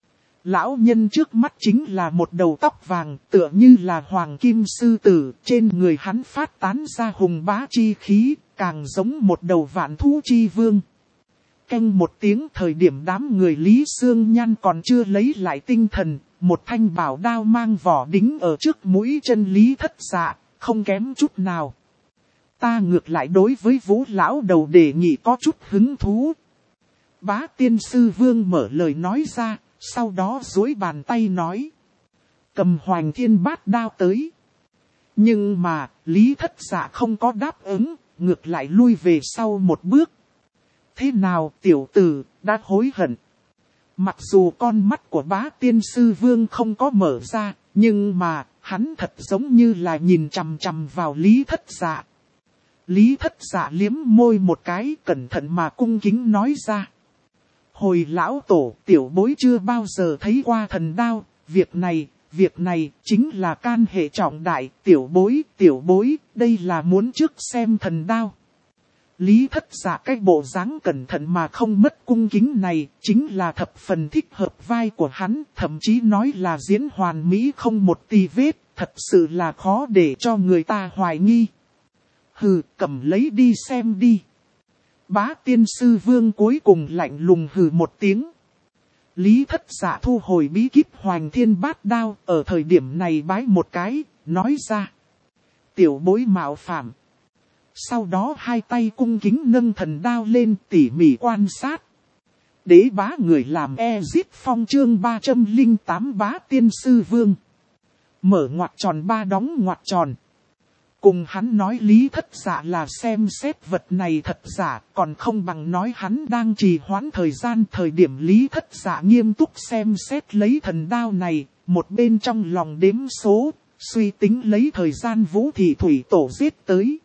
Lão nhân trước mắt chính là một đầu tóc vàng, tựa như là hoàng kim sư tử, trên người hắn phát tán ra hùng bá chi khí, càng giống một đầu vạn thú chi vương. Canh một tiếng, thời điểm đám người Lý Xương Nhan còn chưa lấy lại tinh thần, một thanh bảo đao mang vỏ đính ở trước mũi chân Lý Thất Dạ, không kém chút nào. Ta ngược lại đối với Vũ lão đầu đề nghị có chút hứng thú. Bá Tiên Sư Vương mở lời nói ra, sau đó duỗi bàn tay nói. Cầm hoành thiên bát đao tới. Nhưng mà, Lý Thất Dạ không có đáp ứng, ngược lại lui về sau một bước. Thế nào tiểu tử, đã hối hận. Mặc dù con mắt của Bá Tiên Sư Vương không có mở ra, nhưng mà, hắn thật giống như là nhìn chằm chằm vào Lý Thất Dạ. Lý Thất Dạ liếm môi một cái, cẩn thận mà cung kính nói ra. Hồi lão tổ, tiểu bối chưa bao giờ thấy qua thần đao, việc này chính là can hệ trọng đại, tiểu bối, đây là muốn trước xem thần đao. Lý Thất Dạ cái bộ dáng cẩn thận mà không mất cung kính này, chính là thập phần thích hợp vai của hắn, thậm chí nói là diễn hoàn mỹ không một tì vết, thật sự là khó để cho người ta hoài nghi. Hừ, cầm lấy đi xem đi. Bá Tiên Sư Vương cuối cùng lạnh lùng hừ một tiếng. Lý Thất Dạ thu hồi bí kíp hoành thiên bát đao, ở thời điểm này bái một cái, nói ra. Tiểu bối mạo phạm. Sau đó hai tay cung kính nâng thần đao lên tỉ mỉ quan sát. Đế bá người làm Ezit Phong chương 308 Bá Tiên Sư Vương. Mở ngoặc tròn ba đóng ngoặc tròn. Cùng hắn nói Lý Thất Dạ là xem xét vật này thật giả, còn không bằng nói hắn đang trì hoãn thời gian. Thời điểm Lý Thất Dạ nghiêm túc xem xét lấy thần đao này, một bên trong lòng đếm số, suy tính lấy thời gian Vũ Thị Thủy Tổ giết tới.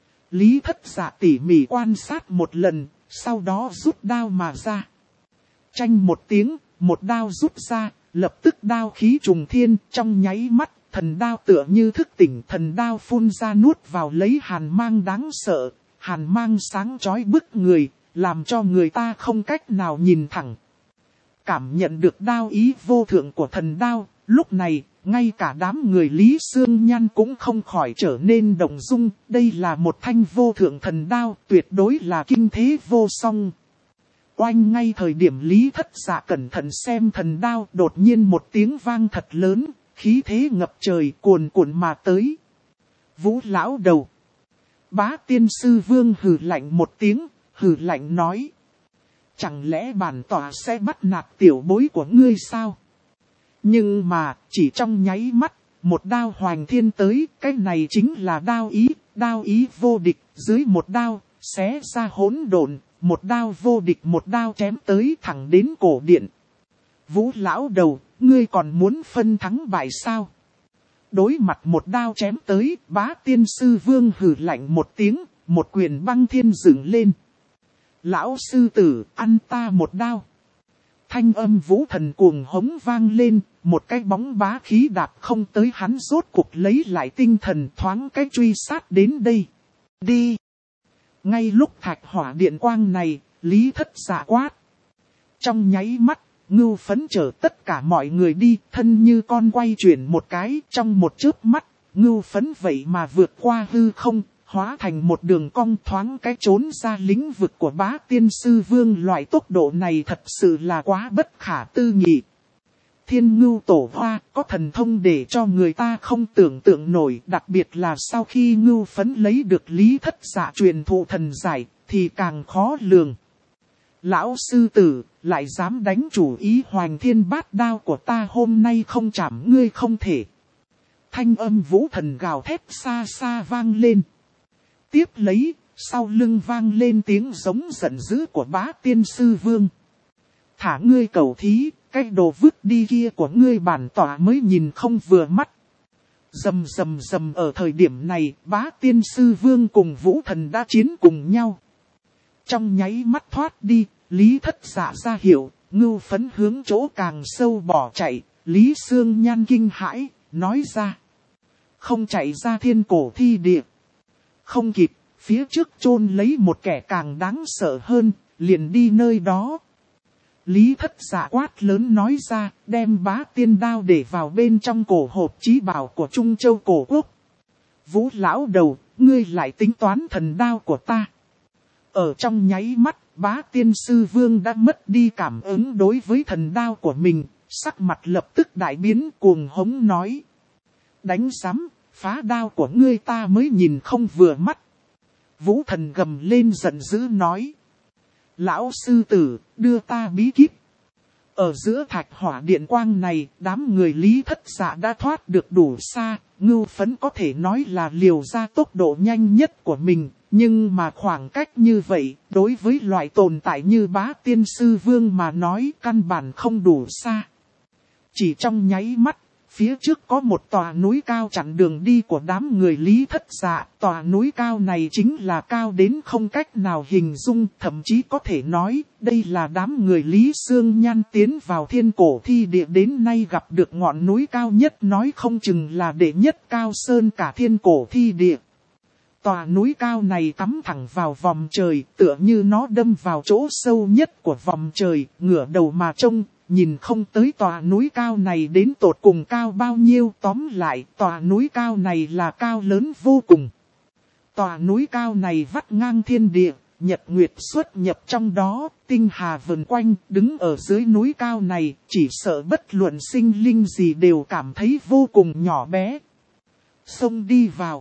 Lý Thất Dạ tỉ mỉ quan sát một lần, sau đó rút đao mà ra. Chanh một tiếng, một đao rút ra, lập tức đao khí trùng thiên, trong nháy mắt. Thần đao tựa như thức tỉnh, thần đao phun ra nuốt vào lấy hàn mang đáng sợ, hàn mang sáng chói bức người, làm cho người ta không cách nào nhìn thẳng. Cảm nhận được đao ý vô thượng của thần đao, lúc này, ngay cả đám người Lý Xương Nhan cũng không khỏi trở nên động dung, đây là một thanh vô thượng thần đao, tuyệt đối là kinh thế vô song. Oanh, ngay thời điểm Lý Thất Dạ cẩn thận xem thần đao, đột nhiên một tiếng vang thật lớn. Khí thế ngập trời cuồn cuộn mà tới. Vũ lão đầu. Bá Tiên Sư Vương hừ lạnh một tiếng, hừ lạnh nói. Chẳng lẽ bản tòa sẽ bắt nạt tiểu bối của ngươi sao? Nhưng mà, chỉ trong nháy mắt, một đao hoành thiên tới, cái này chính là đao ý vô địch, dưới một đao, xé ra hỗn độn, một đao vô địch một đao chém tới thẳng đến cổ điện. Vũ lão đầu, ngươi còn muốn phân thắng bại sao? Đối mặt một đao chém tới, Bá Tiên Sư Vương hừ lạnh một tiếng, một quyền băng thiên dựng lên. Lão sư tử, ăn ta một đao. Thanh âm vũ thần cuồng hống vang lên, một cái bóng bá khí đạp không tới hắn rốt cuộc lấy lại tinh thần thoáng cái truy sát đến đây. Đi! Ngay lúc thạch hỏa điện quang này, Lý Thất Dạ quát. Trong nháy mắt, Ngưu Phấn chở tất cả mọi người đi, thân như con quay chuyển một cái, trong một chớp mắt, Ngưu Phấn vậy mà vượt qua hư không, hóa thành một đường cong thoáng cái trốn ra lĩnh vực của Bá Tiên Sư Vương. Loại tốc độ này thật sự là quá bất khả tư nghị. Thiên Ngưu Tổ Hoa có thần thông để cho người ta không tưởng tượng nổi, đặc biệt là sau khi Ngưu Phấn lấy được Lý Thất Dạ truyền thụ thần giải, thì càng khó lường. Lão sư tử, lại dám đánh chủ ý Hoành Thiên Bát Đao của ta, hôm nay không chạm ngươi không thể. Thanh âm Vũ Thần gào thét xa xa vang lên. Tiếp lấy, sau lưng vang lên tiếng giống giận dữ của Bá Tiên Sư Vương. Thả ngươi cầu thí, cái đồ vứt đi kia của ngươi bản tỏa mới nhìn không vừa mắt. Rầm rầm rầm, ở thời điểm này, Bá Tiên Sư Vương cùng Vũ Thần đã chiến cùng nhau. Trong nháy mắt thoát đi, Lý Thất Dạ ra hiệu, Ngưu Phấn hướng chỗ càng sâu bỏ chạy. Lý Sương Nhan kinh hãi, nói ra. Không chạy ra thiên cổ thi địa. Không kịp, phía trước chôn lấy một kẻ càng đáng sợ hơn, liền đi nơi đó. Lý Thất Dạ quát lớn nói ra, đem Bá Tiên Đao để vào bên trong cổ hộp chí bảo của Trung Châu cổ quốc. Vũ lão đầu, ngươi lại tính toán thần đao của ta. Ở trong nháy mắt, Bá Tiên Sư Vương đã mất đi cảm ứng đối với thần đao của mình, sắc mặt lập tức đại biến, cuồng hống nói. Đánh rắm, phá đao của ngươi ta mới nhìn không vừa mắt. Vũ Thần gầm lên giận dữ nói. Lão sư tử, đưa ta bí kíp. Ở giữa thạch hỏa điện quang này, đám người Lý Thất Dạ đã thoát được đủ xa. Ngưu Phấn có thể nói là liều ra tốc độ nhanh nhất của mình. Nhưng mà khoảng cách như vậy, đối với loại tồn tại như Bá Tiên Sư Vương mà nói căn bản không đủ xa. Chỉ trong nháy mắt, phía trước có một tòa núi cao chặn đường đi của đám người Lý Thất Dạ. Tòa núi cao này chính là cao đến không cách nào hình dung, thậm chí có thể nói, đây là đám người Lý Sương Nhan tiến vào thiên cổ thi địa đến nay gặp được ngọn núi cao nhất, nói không chừng là đệ nhất cao sơn cả thiên cổ thi địa. Tòa núi cao này cắm thẳng vào vòm trời, tựa như nó đâm vào chỗ sâu nhất của vòm trời, ngửa đầu mà trông. Nhìn không tới tòa núi cao này đến tột cùng cao bao nhiêu, tóm lại tòa núi cao này là cao lớn vô cùng. Tòa núi cao này vắt ngang thiên địa, nhật nguyệt xuất nhập trong đó, tinh hà vần quanh, đứng ở dưới núi cao này, chỉ sợ bất luận sinh linh gì đều cảm thấy vô cùng nhỏ bé. Xông đi vào.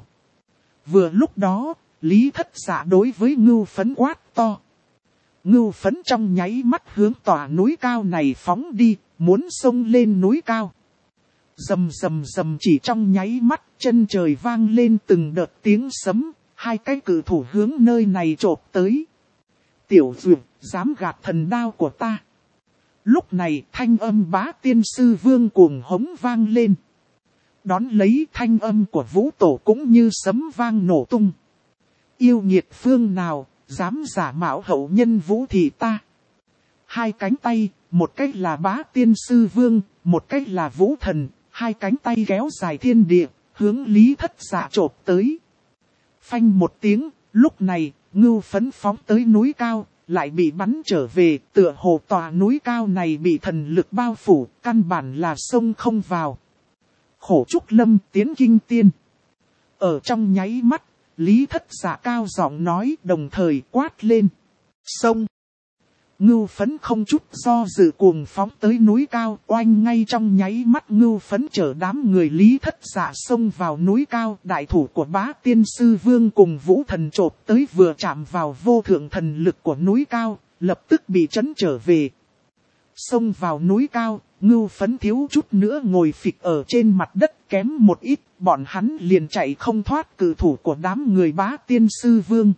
Vừa lúc đó, Lý Thất Dạ đối với Ngưu Phấn quát to. Ngưu Phấn trong nháy mắt hướng tòa núi cao này phóng đi, muốn xông lên núi cao. Rầm rầm rầm, chỉ trong nháy mắt, chân trời vang lên từng đợt tiếng sấm, hai cái cự thủ hướng nơi này chộp tới. Tiểu Duyệt, dám gạt thần đao của ta. Lúc này thanh âm Bá Tiên Sư Vương cuồng hống vang lên. Đón lấy thanh âm của Vũ Tổ cũng như sấm vang nổ tung. Yêu nghiệt phương nào, dám giả mạo hậu nhân Vũ thị ta. Hai cánh tay, một cách là Bá Tiên Sư Vương, một cách là Vũ Thần, hai cánh tay kéo dài thiên địa, hướng Lý Thất Dạ chộp tới. Phanh một tiếng, lúc này, Ngưu Phấn phóng tới núi cao, lại bị bắn trở về, tựa hồ tòa núi cao này bị thần lực bao phủ, căn bản là sông không vào. Khổ Trúc Lâm tiến kinh tiên. Ở trong nháy mắt, Lý Thất Dạ cao giọng nói, đồng thời quát lên. Sông! Ngưu Phấn không chút do dự cuồng phóng tới núi cao, oanh ngay trong nháy mắt Ngưu Phấn chở đám người Lý Thất Dạ xông vào núi cao. Đại thủ của Bá Tiên Sư Vương cùng Vũ Thần chộp tới vừa chạm vào vô thượng thần lực của núi cao, lập tức bị trấn trở về. Xông vào núi cao, Ngưu Phấn thiếu chút nữa ngồi phịch ở trên mặt đất, kém một ít, bọn hắn liền chạy không thoát cự thủ của đám người Bá Tiên Sư Vương.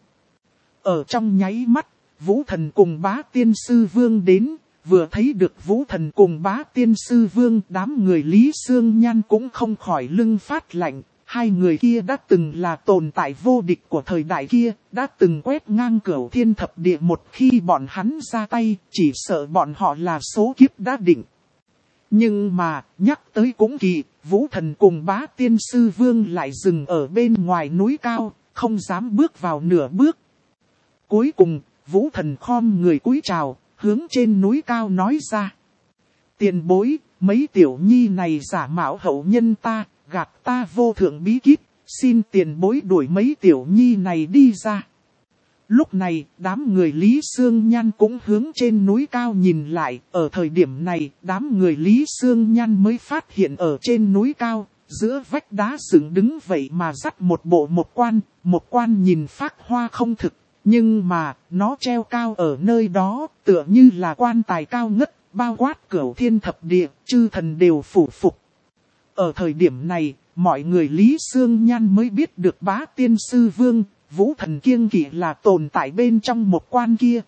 Ở trong nháy mắt, Vũ Thần cùng Bá Tiên Sư Vương đến, vừa thấy được Vũ Thần cùng Bá Tiên Sư Vương, đám người Lý Sương Nhan cũng không khỏi lưng phát lạnh. Hai người kia đã từng là tồn tại vô địch của thời đại kia, đã từng quét ngang cửu thiên thập địa, một khi bọn hắn ra tay, chỉ sợ bọn họ là số kiếp đã định. Nhưng mà, nhắc tới cũng kỳ, Vũ Thần cùng Bá Tiên Sư Vương lại dừng ở bên ngoài núi cao, không dám bước vào nửa bước. Cuối cùng, Vũ Thần khom người cúi chào, hướng trên núi cao nói ra. Tiền bối, mấy tiểu nhi này giả mạo hậu nhân ta, gạt ta vô thượng bí kíp, xin tiền bối đuổi mấy tiểu nhi này đi ra. Lúc này, đám người Lý Sương Nhan cũng hướng trên núi cao nhìn lại, ở thời điểm này, đám người Lý Sương Nhan mới phát hiện ở trên núi cao, giữa vách đá dựng đứng vậy mà dắt một bộ một quan nhìn phác hoa không thực, nhưng mà, nó treo cao ở nơi đó, tựa như là quan tài cao ngất, bao quát cửu thiên thập địa, chư thần đều phủ phục. Ở thời điểm này, mọi người Lý Sương Nhan mới biết được Bá Tiên Sư Vương, Vũ Thần kiêng kỵ là tồn tại bên trong một quan kia.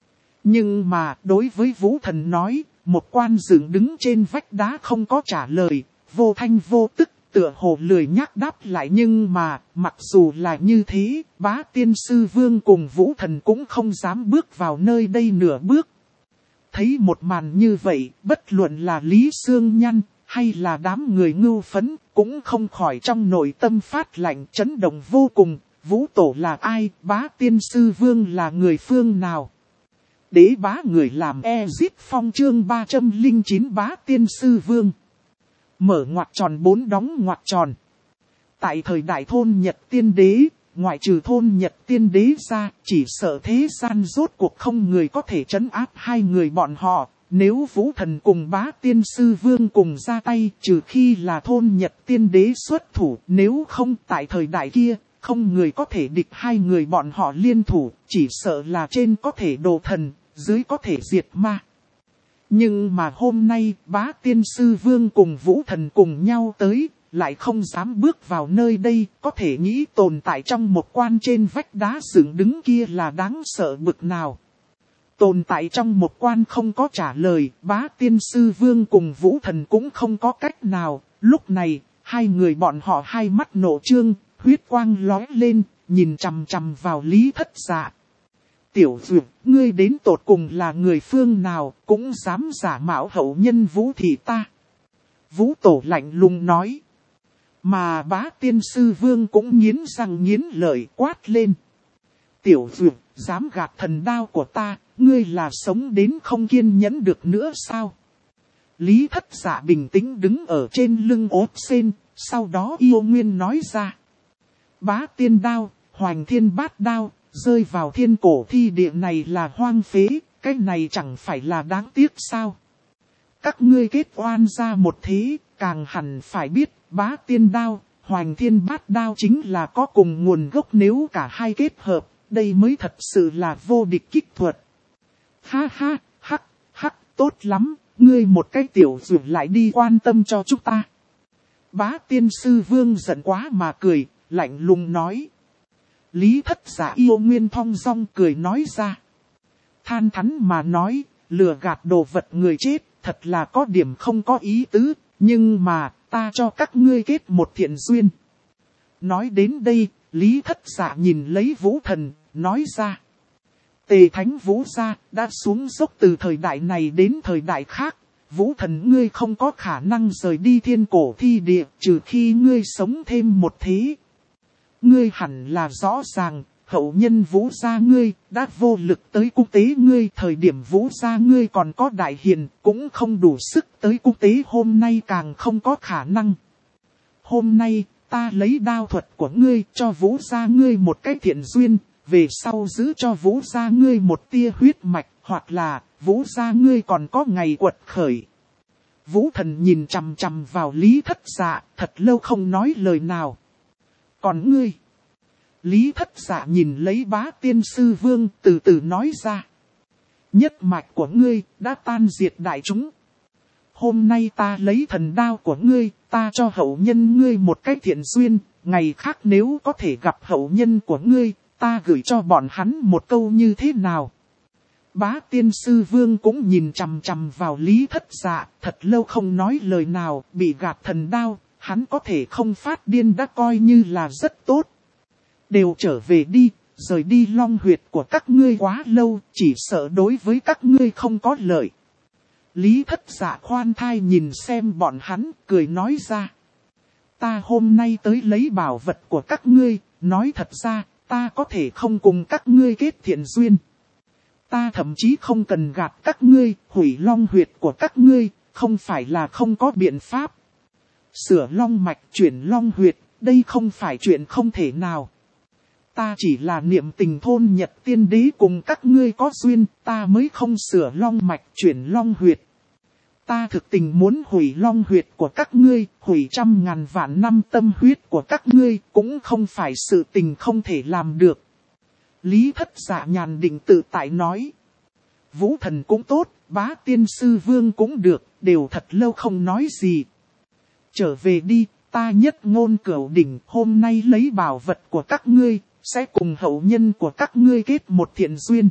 Nhưng mà, đối với Vũ Thần nói, một quan dựng đứng trên vách đá không có trả lời, vô thanh vô tức, tựa hồ lười nhác đáp lại. Nhưng mà, mặc dù là như thế, Bá Tiên Sư Vương cùng Vũ Thần cũng không dám bước vào nơi đây nửa bước. Thấy một màn như vậy, bất luận là Lý Sương Nhan, hay là đám người ngưu phấn, cũng không khỏi trong nội tâm phát lạnh chấn động vô cùng. Vũ Tổ là ai, Bá Tiên Sư Vương là người phương nào? Đế bá người làm Ezip Phong chương 309 Bá Tiên Sư Vương. Mở ngoặc tròn 4 đóng ngoặc tròn. Tại thời đại thôn Nhật Tiên Đế, ngoại trừ thôn Nhật Tiên Đế ra, chỉ sợ thế gian rốt cuộc không người có thể trấn áp hai người bọn họ. Nếu Vũ Thần cùng Bá Tiên Sư Vương cùng ra tay, trừ khi là thôn Nhật Tiên Đế xuất thủ, nếu không tại thời đại kia, không người có thể địch hai người bọn họ liên thủ, chỉ sợ là trên có thể đồ thần, dưới có thể diệt ma. Nhưng mà hôm nay, Bá Tiên Sư Vương cùng Vũ Thần cùng nhau tới, lại không dám bước vào nơi đây, có thể nghĩ tồn tại trong một quan trên vách đá dựng đứng kia là đáng sợ bực nào. Tồn tại trong một quan không có trả lời, Bá Tiên Sư Vương cùng Vũ Thần cũng không có cách nào. Lúc này, hai người bọn họ hai mắt nổ trương, huyết quang lóe lên, nhìn chằm chằm vào Lý Thất Dạ. Tiểu Dược, ngươi đến tột cùng là người phương nào, cũng dám giả mạo hậu nhân Vũ thị ta. Vũ Tổ lạnh lùng nói. Mà Bá Tiên Sư Vương cũng nghiến răng nghiến lợi quát lên. Tiểu Dược, dám gạt thần đao của ta, ngươi là sống đến không kiên nhẫn được nữa sao? Lý Thất Dạ bình tĩnh đứng ở trên lưng ốt sen, sau đó yêu nguyên nói ra. Bá Tiên đao, Hoành Thiên Bát đao, rơi vào thiên cổ thi địa này là hoang phế, cái này chẳng phải là đáng tiếc sao? Các ngươi kết oan ra một thế, càng hẳn phải biết, Bá Tiên đao, Hoành Thiên Bát đao chính là có cùng nguồn gốc, nếu cả hai kết hợp, đây mới thật sự là vô địch kích thuật. Ha ha, hắc, hắc, tốt lắm, ngươi một cái tiểu dược lại đi quan tâm cho chúng ta. Bá Tiên Sư Vương giận quá mà cười, lạnh lùng nói. Lý Thất Dạ yêu nguyên thong dong cười nói ra. Than thắn mà nói, lừa gạt đồ vật người chết, thật là có điểm không có ý tứ, nhưng mà, ta cho các ngươi kết một thiện duyên. Nói đến đây, Lý Thất Dạ nhìn lấy Vũ Thần, nói ra. Tề Thánh Vũ gia đã xuống dốc từ thời đại này đến thời đại khác. Vũ Thần ngươi không có khả năng rời đi thiên cổ thi địa, trừ khi ngươi sống thêm một thế. Ngươi hẳn là rõ ràng, hậu nhân Vũ gia ngươi đã vô lực tới cung tế ngươi. Thời điểm Vũ gia ngươi còn có đại hiền, cũng không đủ sức tới cung tế, hôm nay càng không có khả năng. Hôm nay, ta lấy đao thuật của ngươi cho Vũ gia ngươi một cái thiện duyên. Về sau giữ cho Vũ gia ngươi một tia huyết mạch, hoặc là Vũ gia ngươi còn có ngày quật khởi. Vũ Thần nhìn chằm chằm vào Lý Thất Dạ, thật lâu không nói lời nào. Còn ngươi? Lý Thất Dạ nhìn lấy Bá Tiên Sư Vương, từ từ nói ra. Nhất mạch của ngươi đã tan diệt đại chúng. Hôm nay ta lấy thần đao của ngươi, ta cho hậu nhân ngươi một cái thiện duyên. Ngày khác nếu có thể gặp hậu nhân của ngươi, ta gửi cho bọn hắn một câu như thế nào? Bá Tiên Sư Vương cũng nhìn chằm chằm vào Lý Thất Dạ, thật lâu không nói lời nào, bị gạt thần đao, hắn có thể không phát điên đã coi như là rất tốt. Đều trở về đi, rời đi long huyệt của các ngươi quá lâu, chỉ sợ đối với các ngươi không có lợi. Lý Thất Dạ khoan thai nhìn xem bọn hắn, cười nói ra. Ta hôm nay tới lấy bảo vật của các ngươi, nói thật ra, ta có thể không cùng các ngươi kết thiện duyên. Ta thậm chí không cần gạt các ngươi, hủy long huyệt của các ngươi, không phải là không có biện pháp. Sửa long mạch chuyển long huyệt, đây không phải chuyện không thể nào. Ta chỉ là niệm tình thôn Nhật tiên đế cùng các ngươi có duyên, ta mới không sửa long mạch chuyển long huyệt. Ta thực tình muốn hủy long huyệt của các ngươi, hủy 100.000 vạn năm tâm huyết của các ngươi, cũng không phải sự tình không thể làm được. Lý Thất Dạ nhàn định tự tại nói. Vũ thần cũng tốt, Bá Tiên Sư Vương cũng được, đều thật lâu không nói gì. Trở về đi, ta Nhất Ngôn Cửu Đỉnh hôm nay lấy bảo vật của các ngươi, sẽ cùng hậu nhân của các ngươi kết một thiện duyên.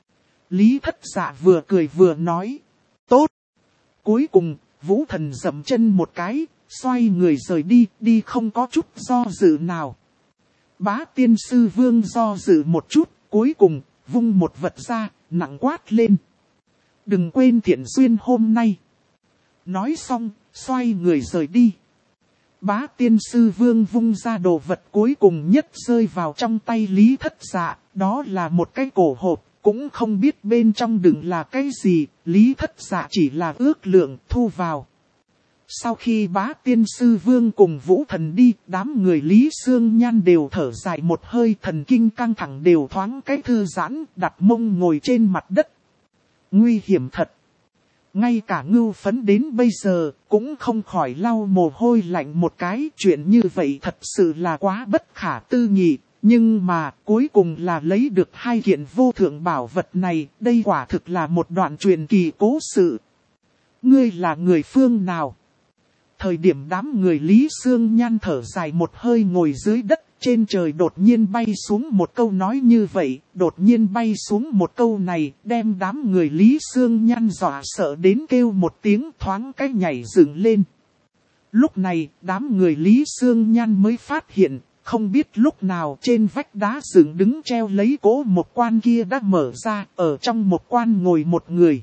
Lý Thất Dạ vừa cười vừa nói. Tốt. Cuối cùng, Vũ thần dậm chân một cái, xoay người rời đi, đi không có chút do dự nào. Bá Tiên Sư Vương do dự một chút, cuối cùng, vung một vật ra, nặng quát lên. Đừng quên thiện duyên hôm nay. Nói xong, xoay người rời đi. Bá Tiên Sư Vương vung ra đồ vật cuối cùng nhất rơi vào trong tay Lý Thất Dạ, đó là một cái cổ hộp, cũng không biết bên trong đựng là cái gì, Lý Thất Dạ chỉ là ước lượng thu vào. Sau khi Bá Tiên Sư Vương cùng Vũ thần đi, đám người Lý Xương Nhan đều thở dài một hơi, thần kinh căng thẳng đều thoáng cái thư giãn, đặt mông ngồi trên mặt đất. Nguy hiểm thật. Ngay cả Ngưu Phấn đến bây giờ, cũng không khỏi lau mồ hôi lạnh một cái. Chuyện như vậy thật sự là quá bất khả tư nghị. Nhưng mà, cuối cùng là lấy được 2 kiện vô thượng bảo vật này. Đây quả thực là một đoạn truyền kỳ cố sự. Ngươi là người phương nào? Thời điểm đám người Lý Xương Nhan thở dài một hơi ngồi dưới đất. Trên trời đột nhiên bay xuống một câu nói như vậy, đột nhiên bay xuống một câu này, đem đám người Lý Xương Nhan dọa sợ đến kêu một tiếng thoáng cái nhảy dựng lên. Lúc này, đám người Lý Xương Nhan mới phát hiện, không biết lúc nào trên vách đá dựng đứng treo lấy cỗ một quan kia đã mở ra, ở trong một quan ngồi một người.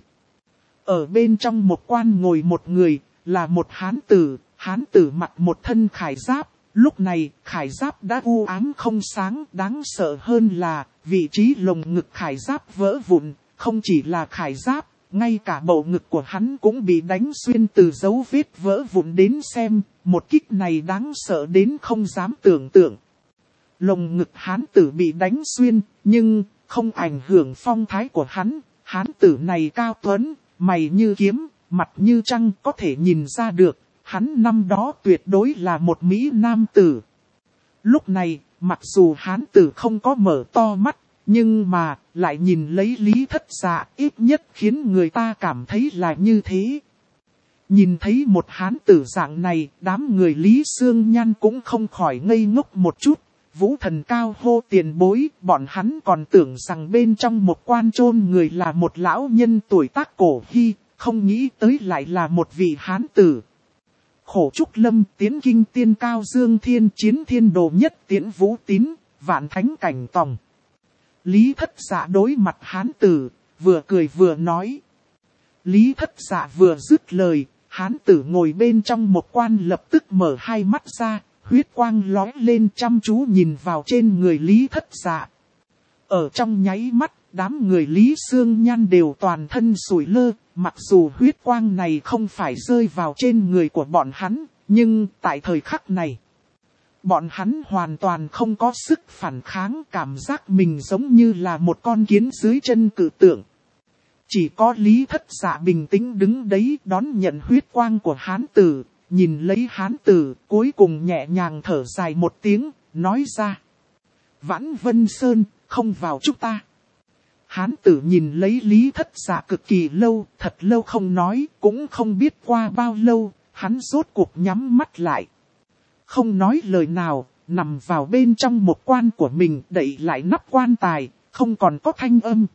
Ở bên trong một quan ngồi một người, là một hán tử mặc một thân khải giáp. Lúc này, khải giáp đã u ám không sáng, đáng sợ hơn là, vị trí lồng ngực khải giáp vỡ vụn, không chỉ là khải giáp, ngay cả bầu ngực của hắn cũng bị đánh xuyên từ dấu vết vỡ vụn đến xem, một kích này đáng sợ đến không dám tưởng tượng. Lồng ngực hán tử bị đánh xuyên, nhưng không ảnh hưởng phong thái của hắn, hán tử này cao tuấn, mày như kiếm, mặt như trăng có thể nhìn ra được. Hắn năm đó tuyệt đối là một Mỹ nam tử. Lúc này, mặc dù hán tử không có mở to mắt, nhưng mà, lại nhìn lấy Lý Thất Dạ ít nhất khiến người ta cảm thấy là như thế. Nhìn thấy một hán tử dạng này, đám người Lý Xương Nhan cũng không khỏi ngây ngốc một chút. Vũ thần cao hô tiền bối, bọn hắn còn tưởng rằng bên trong một quan chôn người là một lão nhân tuổi tác cổ hy, không nghĩ tới lại là một vị hán tử. Khổ Trúc Lâm tiến kinh tiên cao dương thiên chiến thiên đồ nhất tiễn vũ tín, vạn thánh cảnh tòng. Lý Thất Dạ đối mặt hán tử, vừa cười vừa nói. Lý Thất Dạ vừa dứt lời, hán tử ngồi bên trong một quan lập tức mở hai mắt ra, huyết quang lóe lên chăm chú nhìn vào trên người Lý Thất Dạ. Ở trong nháy mắt, đám người Lý Xương Nhan đều toàn thân sủi lơ, mặc dù huyết quang này không phải rơi vào trên người của bọn hắn, nhưng tại thời khắc này, bọn hắn hoàn toàn không có sức phản kháng, cảm giác mình giống như là một con kiến dưới chân cự tượng. Chỉ có Lý Thất Dạ bình tĩnh đứng đấy đón nhận huyết quang của hán tử, nhìn lấy hán tử, cuối cùng nhẹ nhàng thở dài một tiếng, nói ra. Vãn Vân Sơn, không vào chúng ta. Hán tử nhìn lấy Lý Thất Dạ cực kỳ lâu, thật lâu không nói, cũng không biết qua bao lâu, hắn rốt cuộc nhắm mắt lại. Không nói lời nào, nằm vào bên trong một quan của mình, đậy lại nắp quan tài, không còn có thanh âm.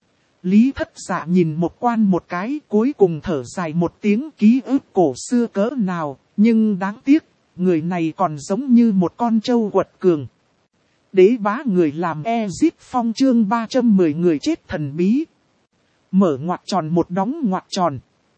Lý Thất Dạ nhìn một quan một cái, cuối cùng thở dài một tiếng, ký ức cổ xưa cỡ nào, nhưng đáng tiếc, người này còn giống như một con trâu quật cường. Đế bá người làm Ezip Phong chương 310 người chết thần bí. Mở ngoặc tròn một đóng ngoặc tròn.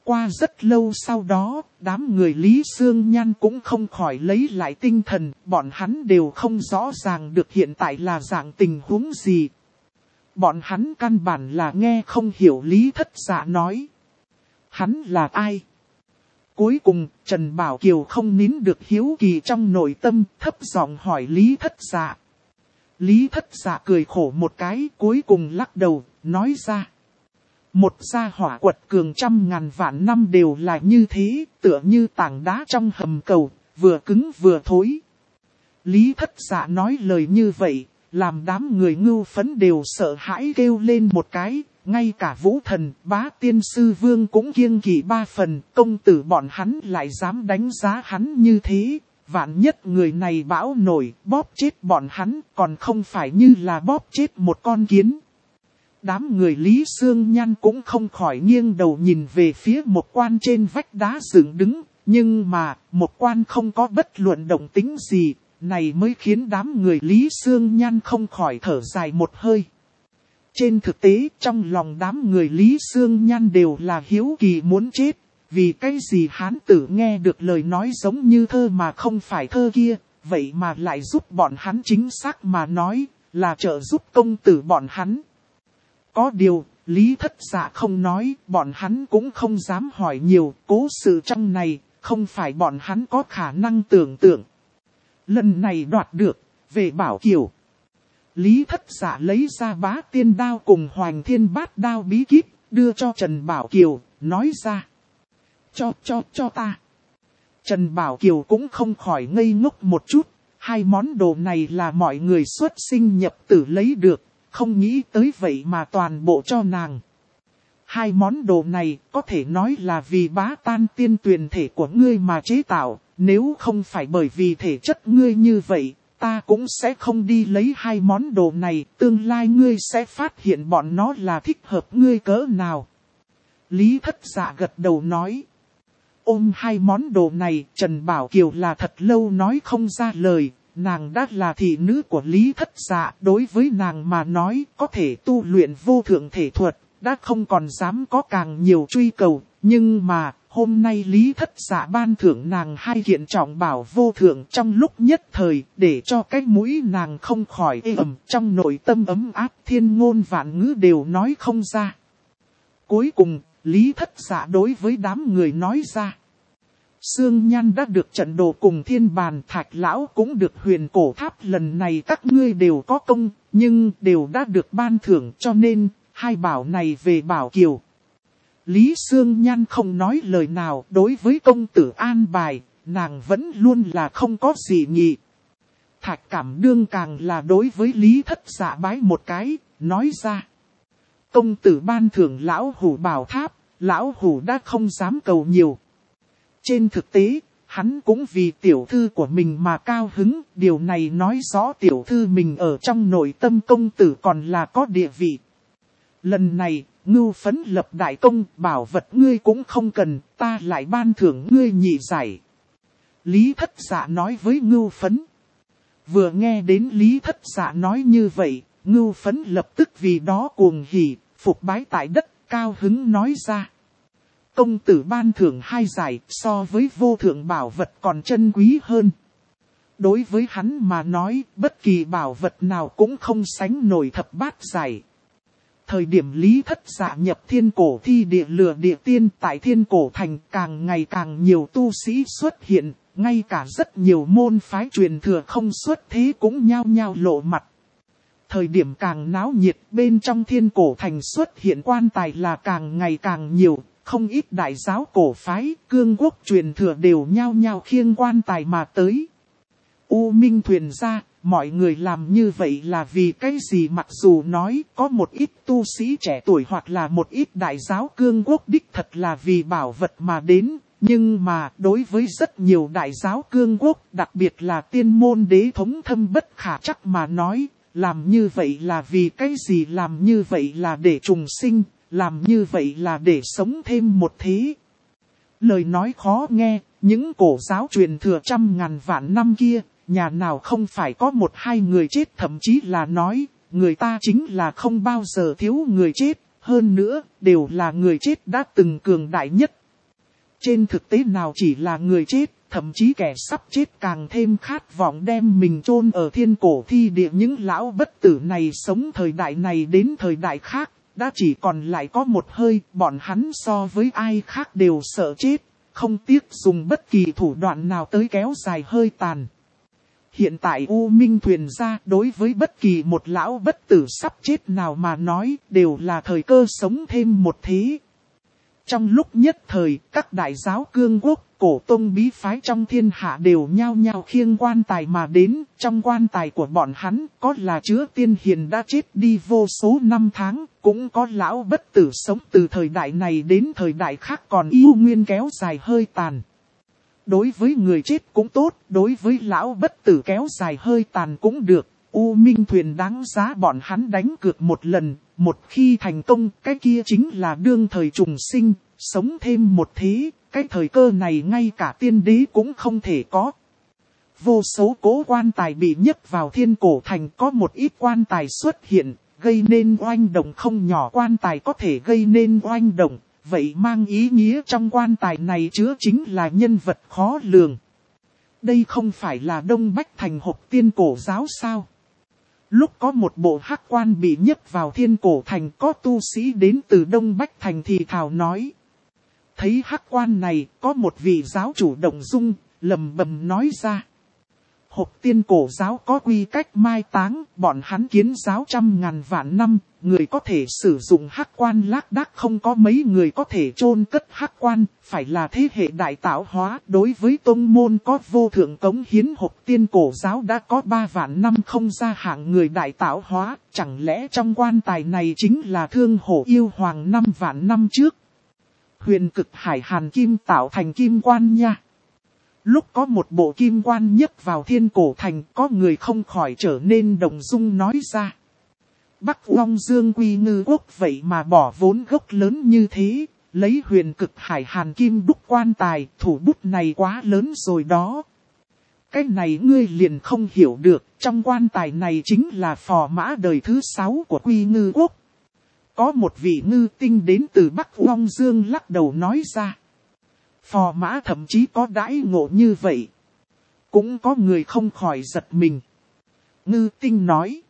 Qua rất lâu sau đó, đám người Lý Xương Nhan cũng không khỏi lấy lại tinh thần, bọn hắn đều không rõ ràng được hiện tại là dạng tình huống gì. Bọn hắn căn bản là nghe không hiểu Lý Thất Dạ nói. Hắn là ai? Cuối cùng, Trần Bảo Kiều không nín được hiếu kỳ trong nội tâm, thấp giọng hỏi Lý Thất Dạ. Lý Thất Dạ cười khổ một cái, cuối cùng lắc đầu, nói ra. Một gia hỏa quật cường 100.000 vạn năm đều là như thế, tựa như tảng đá trong hầm cầu, vừa cứng vừa thối. Lý Thất Dạ nói lời như vậy, làm đám người ngưu phấn đều sợ hãi kêu lên một cái, ngay cả Vũ Thần, Bá Tiên Sư Vương cũng kiêng kỵ 3 phần, công tử bọn hắn lại dám đánh giá hắn như thế, vạn nhất người này bão nổi, bóp chết bọn hắn, còn không phải như là bóp chết một con kiến. Đám người Lý Xương Nhan cũng không khỏi nghiêng đầu nhìn về phía một quan trên vách đá dựng đứng, nhưng mà, một quan không có bất luận động tính gì, này mới khiến đám người Lý Xương Nhan không khỏi thở dài một hơi. Trên thực tế, trong lòng đám người Lý Xương Nhan đều là hiếu kỳ muốn chết, vì cái gì hán tử nghe được lời nói giống như thơ mà không phải thơ kia, vậy mà lại giúp bọn hắn chính xác mà nói, là trợ giúp công tử bọn hắn. Có điều, Lý Thất Dạ không nói, bọn hắn cũng không dám hỏi nhiều, cố sự trong này, không phải bọn hắn có khả năng tưởng tượng. Lần này đoạt được, về Bảo Kiều. Lý Thất Dạ lấy ra Bá Tiên đao cùng Hoành Thiên Bát đao bí kíp, đưa cho Trần Bảo Kiều, nói ra. Cho ta. Trần Bảo Kiều cũng không khỏi ngây ngốc một chút, hai món đồ này là mọi người xuất sinh nhập tử lấy được, không nghĩ tới vậy mà toàn bộ cho nàng. Hai món đồ này có thể nói là vì Bá Tan tiên tuyền thể của ngươi mà chế tạo, nếu không phải bởi vì thể chất ngươi như vậy, ta cũng sẽ không đi lấy hai món đồ này, tương lai ngươi sẽ phát hiện bọn nó là thích hợp ngươi cỡ nào. Lý Thất Dạ gật đầu nói. Ôm hai món đồ này, Trần Bảo Kiều là thật lâu nói không ra lời, nàng đã là thị nữ của Lý Thất Dạ, đối với nàng mà nói có thể tu luyện vô thượng thể thuật, đã không còn dám có càng nhiều truy cầu, nhưng mà, hôm nay Lý Thất Dạ ban thưởng nàng hai kiện trọng bảo vô thượng trong lúc nhất thời, để cho cái mũi nàng không khỏi ê ẩm, trong nội tâm ấm áp thiên ngôn vạn ngữ đều nói không ra. Cuối cùng, Lý Thất Dạ đối với đám người nói ra. Xương Nhan đã được trận đồ cùng Thiên Bàn, Thạch Lão cũng được Huyền Cổ Tháp, lần này các ngươi đều có công, nhưng đều đã được ban thưởng, cho nên, hai bảo này về Bảo Kiều. Lý Xương Nhan không nói lời nào, đối với công tử an bài, nàng vẫn luôn là không có gì nghị. Thạch Cảm Đương càng là đối với Lý Thất Dạ bái một cái, nói ra. Công tử ban thưởng Lão Hủ Bảo Tháp, Lão Hủ đã không dám cầu nhiều. Trên thực tế, hắn cũng vì tiểu thư của mình mà cao hứng, điều này nói rõ tiểu thư mình ở trong nội tâm công tử còn là có địa vị. Lần này, Ngưu Phấn lập đại công, bảo vật ngươi cũng không cần, ta lại ban thưởng ngươi nhị giải. Lý Thất Dạ nói với Ngưu Phấn. Vừa nghe đến Lý Thất Dạ nói như vậy, Ngưu Phấn lập tức vì đó cuồng hỉ, phục bái tại đất, cao hứng nói ra. Công tử ban thưởng hai giải, so với vô thượng bảo vật còn chân quý hơn. Đối với hắn mà nói, bất kỳ bảo vật nào cũng không sánh nổi thập bát giải. Thời điểm Lý Thất Dạ nhập Thiên Cổ Thi Địa Lửa Địa Tiên, tại Thiên Cổ Thành càng ngày càng nhiều tu sĩ xuất hiện, ngay cả rất nhiều môn phái truyền thừa không xuất thế cũng nhao nhao lộ mặt. Thời điểm càng náo nhiệt, bên trong Thiên Cổ Thành xuất hiện quan tài là càng ngày càng nhiều, không ít đại giáo cổ phái, cương quốc truyền thừa đều nhao nhao khiêng quan tài mà tới. U Minh Thuyền ra, mọi người làm như vậy là vì cái gì? Mặc dù nói có một ít tu sĩ trẻ tuổi hoặc là một ít đại giáo cương quốc đích thật là vì bảo vật mà đến, nhưng mà đối với rất nhiều đại giáo cương quốc, đặc biệt là tiên môn đế thống thâm bất khả trắc mà nói, làm như vậy là vì cái gì? Làm như vậy là để trùng sinh, làm như vậy là để sống thêm một thế. Lời nói khó nghe, những cổ giáo truyền thừa 100.000 vạn năm kia, nhà nào không phải có một hai người chết, thậm chí là nói, người ta chính là không bao giờ thiếu người chết, hơn nữa, đều là người chết đã từng cường đại nhất. Trên thực tế nào chỉ là người chết, thậm chí kẻ sắp chết càng thêm khát vọng đem mình chôn ở thiên cổ thi địa. Những lão bất tử này sống thời đại này đến thời đại khác, đã chỉ còn lại có một hơi, bọn hắn so với ai khác đều sợ chết, không tiếc dùng bất kỳ thủ đoạn nào tới kéo dài hơi tàn. Hiện tại U Minh Thuyền gia đối với bất kỳ một lão bất tử sắp chết nào mà nói đều là thời cơ sống thêm một thế. Trong lúc nhất thời, các đại giáo cương quốc, cổ tông bí phái trong thiên hạ đều nhao nhao khiêng quan tài mà đến. Trong quan tài của bọn hắn có là chứa tiên hiền đã chết đi vô số năm tháng, cũng có lão bất tử sống từ thời đại này đến thời đại khác còn yêu nguyên kéo dài hơi tàn. Đối với người chết cũng tốt, đối với lão bất tử kéo dài hơi tàn cũng được. U Minh Thuyền đáng giá bọn hắn đánh cược một lần, một khi thành công, cái kia chính là đương thời trùng sinh, sống thêm một thế, cái thời cơ này ngay cả tiên đế cũng không thể có. Vô số cố quan tài bị nhấc vào thiên cổ thành, có một ít quan tài xuất hiện, gây nên oanh động không nhỏ. Quan tài có thể gây nên oanh động, vậy mang ý nghĩa trong quan tài này chứa chính là nhân vật khó lường. Đây không phải là Đông Bách Thành Hộp Tiên cổ giáo sao? Lúc có một bộ hắc quan bị nhấc vào thiên cổ thành, có tu sĩ đến từ Đông Bách Thành thì thào nói. Thấy hắc quan này, có một vị giáo chủ động dung, lầm bầm nói ra. Hộp Tiên cổ giáo có quy cách mai táng, bọn hắn kiến giáo 100.000 vạn năm, người có thể sử dụng hắc quan lác đác không có mấy người có thể chôn cất hắc quan, phải là thế hệ đại tạo hóa. Đối với tông môn có vô thượng cống hiến, Hộp Tiên cổ giáo đã có 3 vạn năm không ra hạng người đại tạo hóa, chẳng lẽ trong quan tài này chính là Thương Hổ Yêu Hoàng 5 vạn năm trước? Huyền Cực Hải Hàn Kim tạo thành kim quan nha. Lúc có một bộ kim quan nhấc vào thiên cổ thành, có người không khỏi trở nên động dung nói ra. Bắc Long Dương Quy Ngư Quốc vậy mà bỏ vốn gốc lớn như thế, lấy Huyền Cực Hải Hàn Kim đúc quan tài, thủ bút này quá lớn rồi đó. Cái này ngươi liền không hiểu được, trong quan tài này chính là phò mã đời thứ 6 của Quy Ngư Quốc. Có một vị ngư tinh đến từ Bắc Long Dương lắc đầu nói ra. Phò mã thậm chí có đãi ngộ như vậy. Cũng có người không khỏi giật mình. Ngư tinh nói.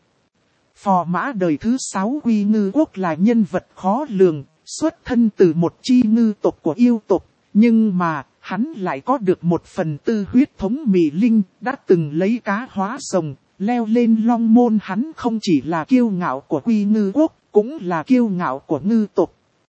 Phò mã đời thứ 6 Quy Ngư Quốc là nhân vật khó lường, xuất thân từ một chi ngư tộc của yêu tộc. Nhưng mà, hắn lại có được một phần tư huyết thống mị linh, đã từng lấy cá hóa rồng, leo lên long môn. Hắn không chỉ là kiêu ngạo của Quy Ngư Quốc, cũng là kiêu ngạo của ngư tộc.